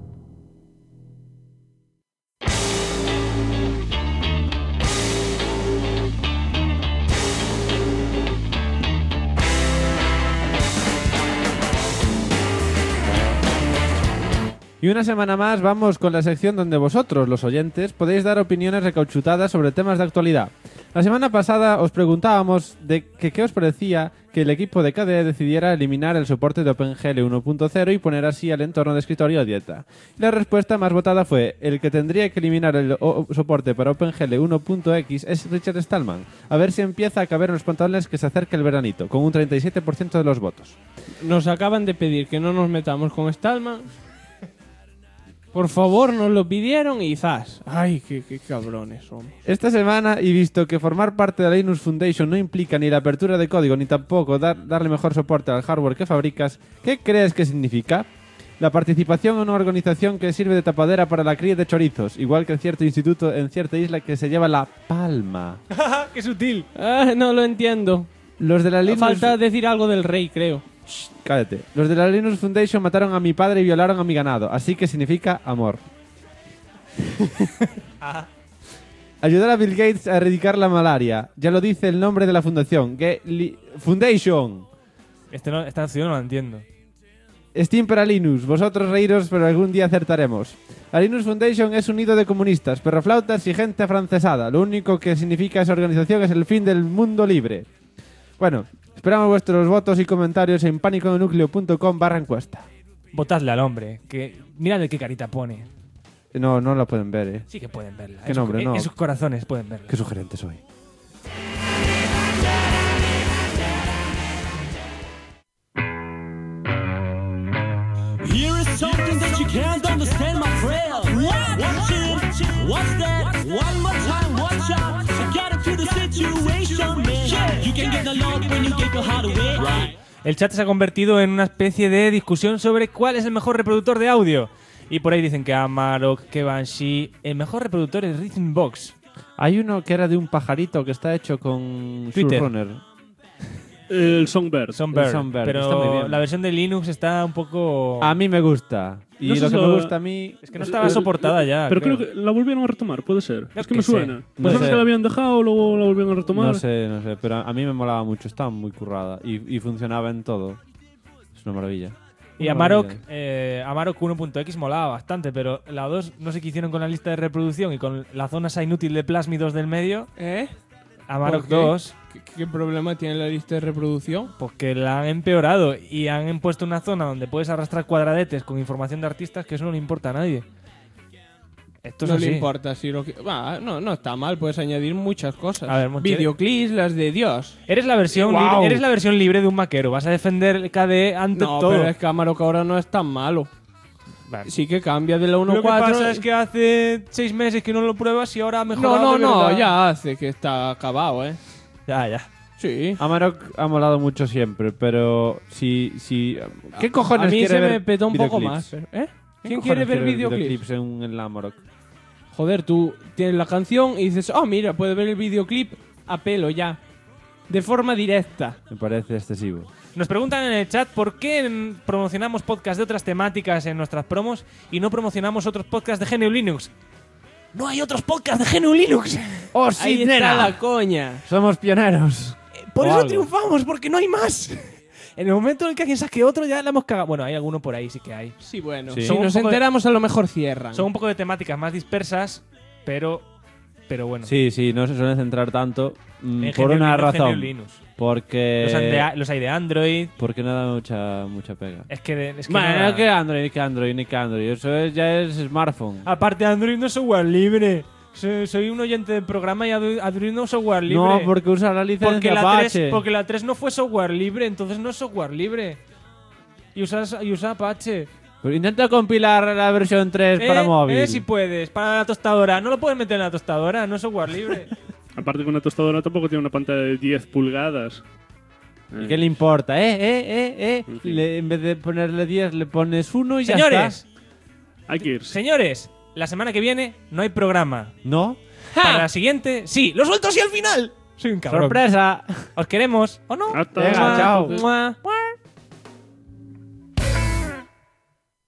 Y una semana más vamos con la sección donde vosotros, los oyentes, podéis dar opiniones recauchutadas sobre temas de actualidad. La semana pasada os preguntábamos de qué os parecía que el equipo de KDE decidiera eliminar el soporte de OpenGL 1.0 y poner así el entorno de escritorio a dieta. Y la respuesta más votada fue: el que tendría que eliminar el soporte para OpenGL 1.x es Richard Stallman. A ver si empieza a caber en los pantalones que se acerca el veranito, con un 37% de los votos. Nos acaban de pedir que no nos metamos con Stallman. Por favor, nos lo pidieron y ¡zas! ¡Ay, qué cabrones somos! Esta semana, y visto que formar parte de la Linux Foundation no implica ni la apertura de código ni tampoco darle mejor soporte al hardware que fabricas, ¿qué crees que significa? La participación en una organización que sirve de tapadera para la cría de chorizos, igual que en cierto instituto en cierta isla que se lleva la palma. ¡Qué sutil! No lo entiendo. Los de la Linux... Falta decir algo del rey, creo. Cállate. Los de la Linux Foundation mataron a mi padre y violaron a mi ganado, así que significa amor. Ayudar a Bill Gates a erradicar la malaria. Ya lo dice el nombre de la fundación. Foundation. Esta opción no la entiendo. Steam para Linux. Vosotros reíros, pero algún día acertaremos. La Linux Foundation es un nido de comunistas, perroflautas y gente afrancesada. Lo único que significa esa organización es el fin del mundo libre. Bueno, esperamos vuestros votos y comentarios en panicodenucleo.com/encuesta. Votadle al hombre, que mirad de qué carita pone. No la pueden ver, Sí que pueden verla. ¿Qué nombre? No. En sus corazones pueden verla. Qué sugerente soy. Here is something that you can't understand, my friend. Watch it, what's that? One more time, watch out. I got into the situation, man. You can get a lot when you get your heart away. Right. El chat se ha convertido en una especie de discusión sobre cuál es el mejor reproductor de audio. Y por ahí dicen que Amarok, que Banshee... El mejor reproductor es Rhythmbox. Hay uno que era de un pajarito que está hecho con Twitter. Surrunner. El Songbird. Songbird, pero está muy bien. la versión de Linux está un poco... A mí me gusta. Y No sé lo si que lo- me gusta a mí... Es que no estaba soportada ya. Pero creo que la volvieron a retomar, puede ser. Yo Es que qué me sé. suena. No Personas sé. que la habían dejado, luego la volvieron a retomar. No sé, pero a mí me molaba mucho. Estaba muy currada y funcionaba en todo. Es una maravilla. Y Una Amarok, maravilla. Amarok 1.x molaba bastante, pero la 2 no sé qué hicieron con la lista de reproducción y con la zona esa inútil de plásmidos del medio. Amarok ¿Por qué? 2, ¿Qué problema tiene la lista de reproducción? porque la han empeorado y han puesto una zona donde puedes arrastrar cuadradetes con información de artistas que eso no le importa a nadie. Esto es No así. le importa si lo que... no está mal, puedes añadir muchas cosas. A ver, Monchi, Videoclips, las de Dios. Eres la versión Wow. libre, eres la versión libre de un maquero. Vas a defender el KDE ante No, todo. pero es que Amarok ahora no es tan malo. Vale. Sí que cambia de la 1.4. Lo que pasa es que hace 6 meses que no lo pruebas y ahora ha mejorado. No, de verdad. ya hace que está acabado, Ya. Sí. Amarok ha molado mucho siempre, pero si ¿qué cojones A mí quiere se ver me petó un poco videoclips? más. ¿Quién ¿Qué quiere cojones ver videoclips? en el Amarok? Joder, tú tienes la canción y dices, oh, mira, puedes ver el videoclip a pelo ya. De forma directa. Me parece excesivo. Nos preguntan en el chat por qué promocionamos podcasts de otras temáticas en nuestras promos y no promocionamos otros podcasts de GNU Linux. no hay otros podcasts de GNU Linux. ¡Oh, sí, Ahí está nena! la coña. Somos pioneros. Por O eso algo. triunfamos, porque no hay más. En el momento en el que alguien saque otro, ya la hemos cagado. Bueno, hay alguno por ahí, sí que hay. Sí, bueno. Sí. Si Son un nos poco de- enteramos, a lo mejor cierran. Son un poco de temáticas más dispersas, pero bueno. Sí, no se suelen centrar tanto En por GNU una Linux, GNU razón. Linux. Porque Los hay de Android. porque no da mucha pega. Es que Bueno, no da- no que Android. Eso ya es smartphone. Aparte, Android no es software libre. Soy un oyente del programa y Android no es software libre. No, porque usa la licencia porque la Apache. 3, porque la 3 no fue software libre, entonces no es software libre. Y usa Apache. Pero intenta compilar la versión 3 para móvil. Si puedes, para la tostadora. No lo puedes meter en la tostadora, no es software libre. Aparte que una tostadora tampoco tiene una pantalla de 10 pulgadas. ¿Y qué le importa? En vez de ponerle 10, le pones 1 y ya Señores, está. Hay que irse. señores, la semana que viene no hay programa. ¿No? Para la siguiente, sí, lo suelto así al final. Soy un cabrón. ¡Sorpresa! Os queremos, ¿o no? Hasta Venga, chao. Mua.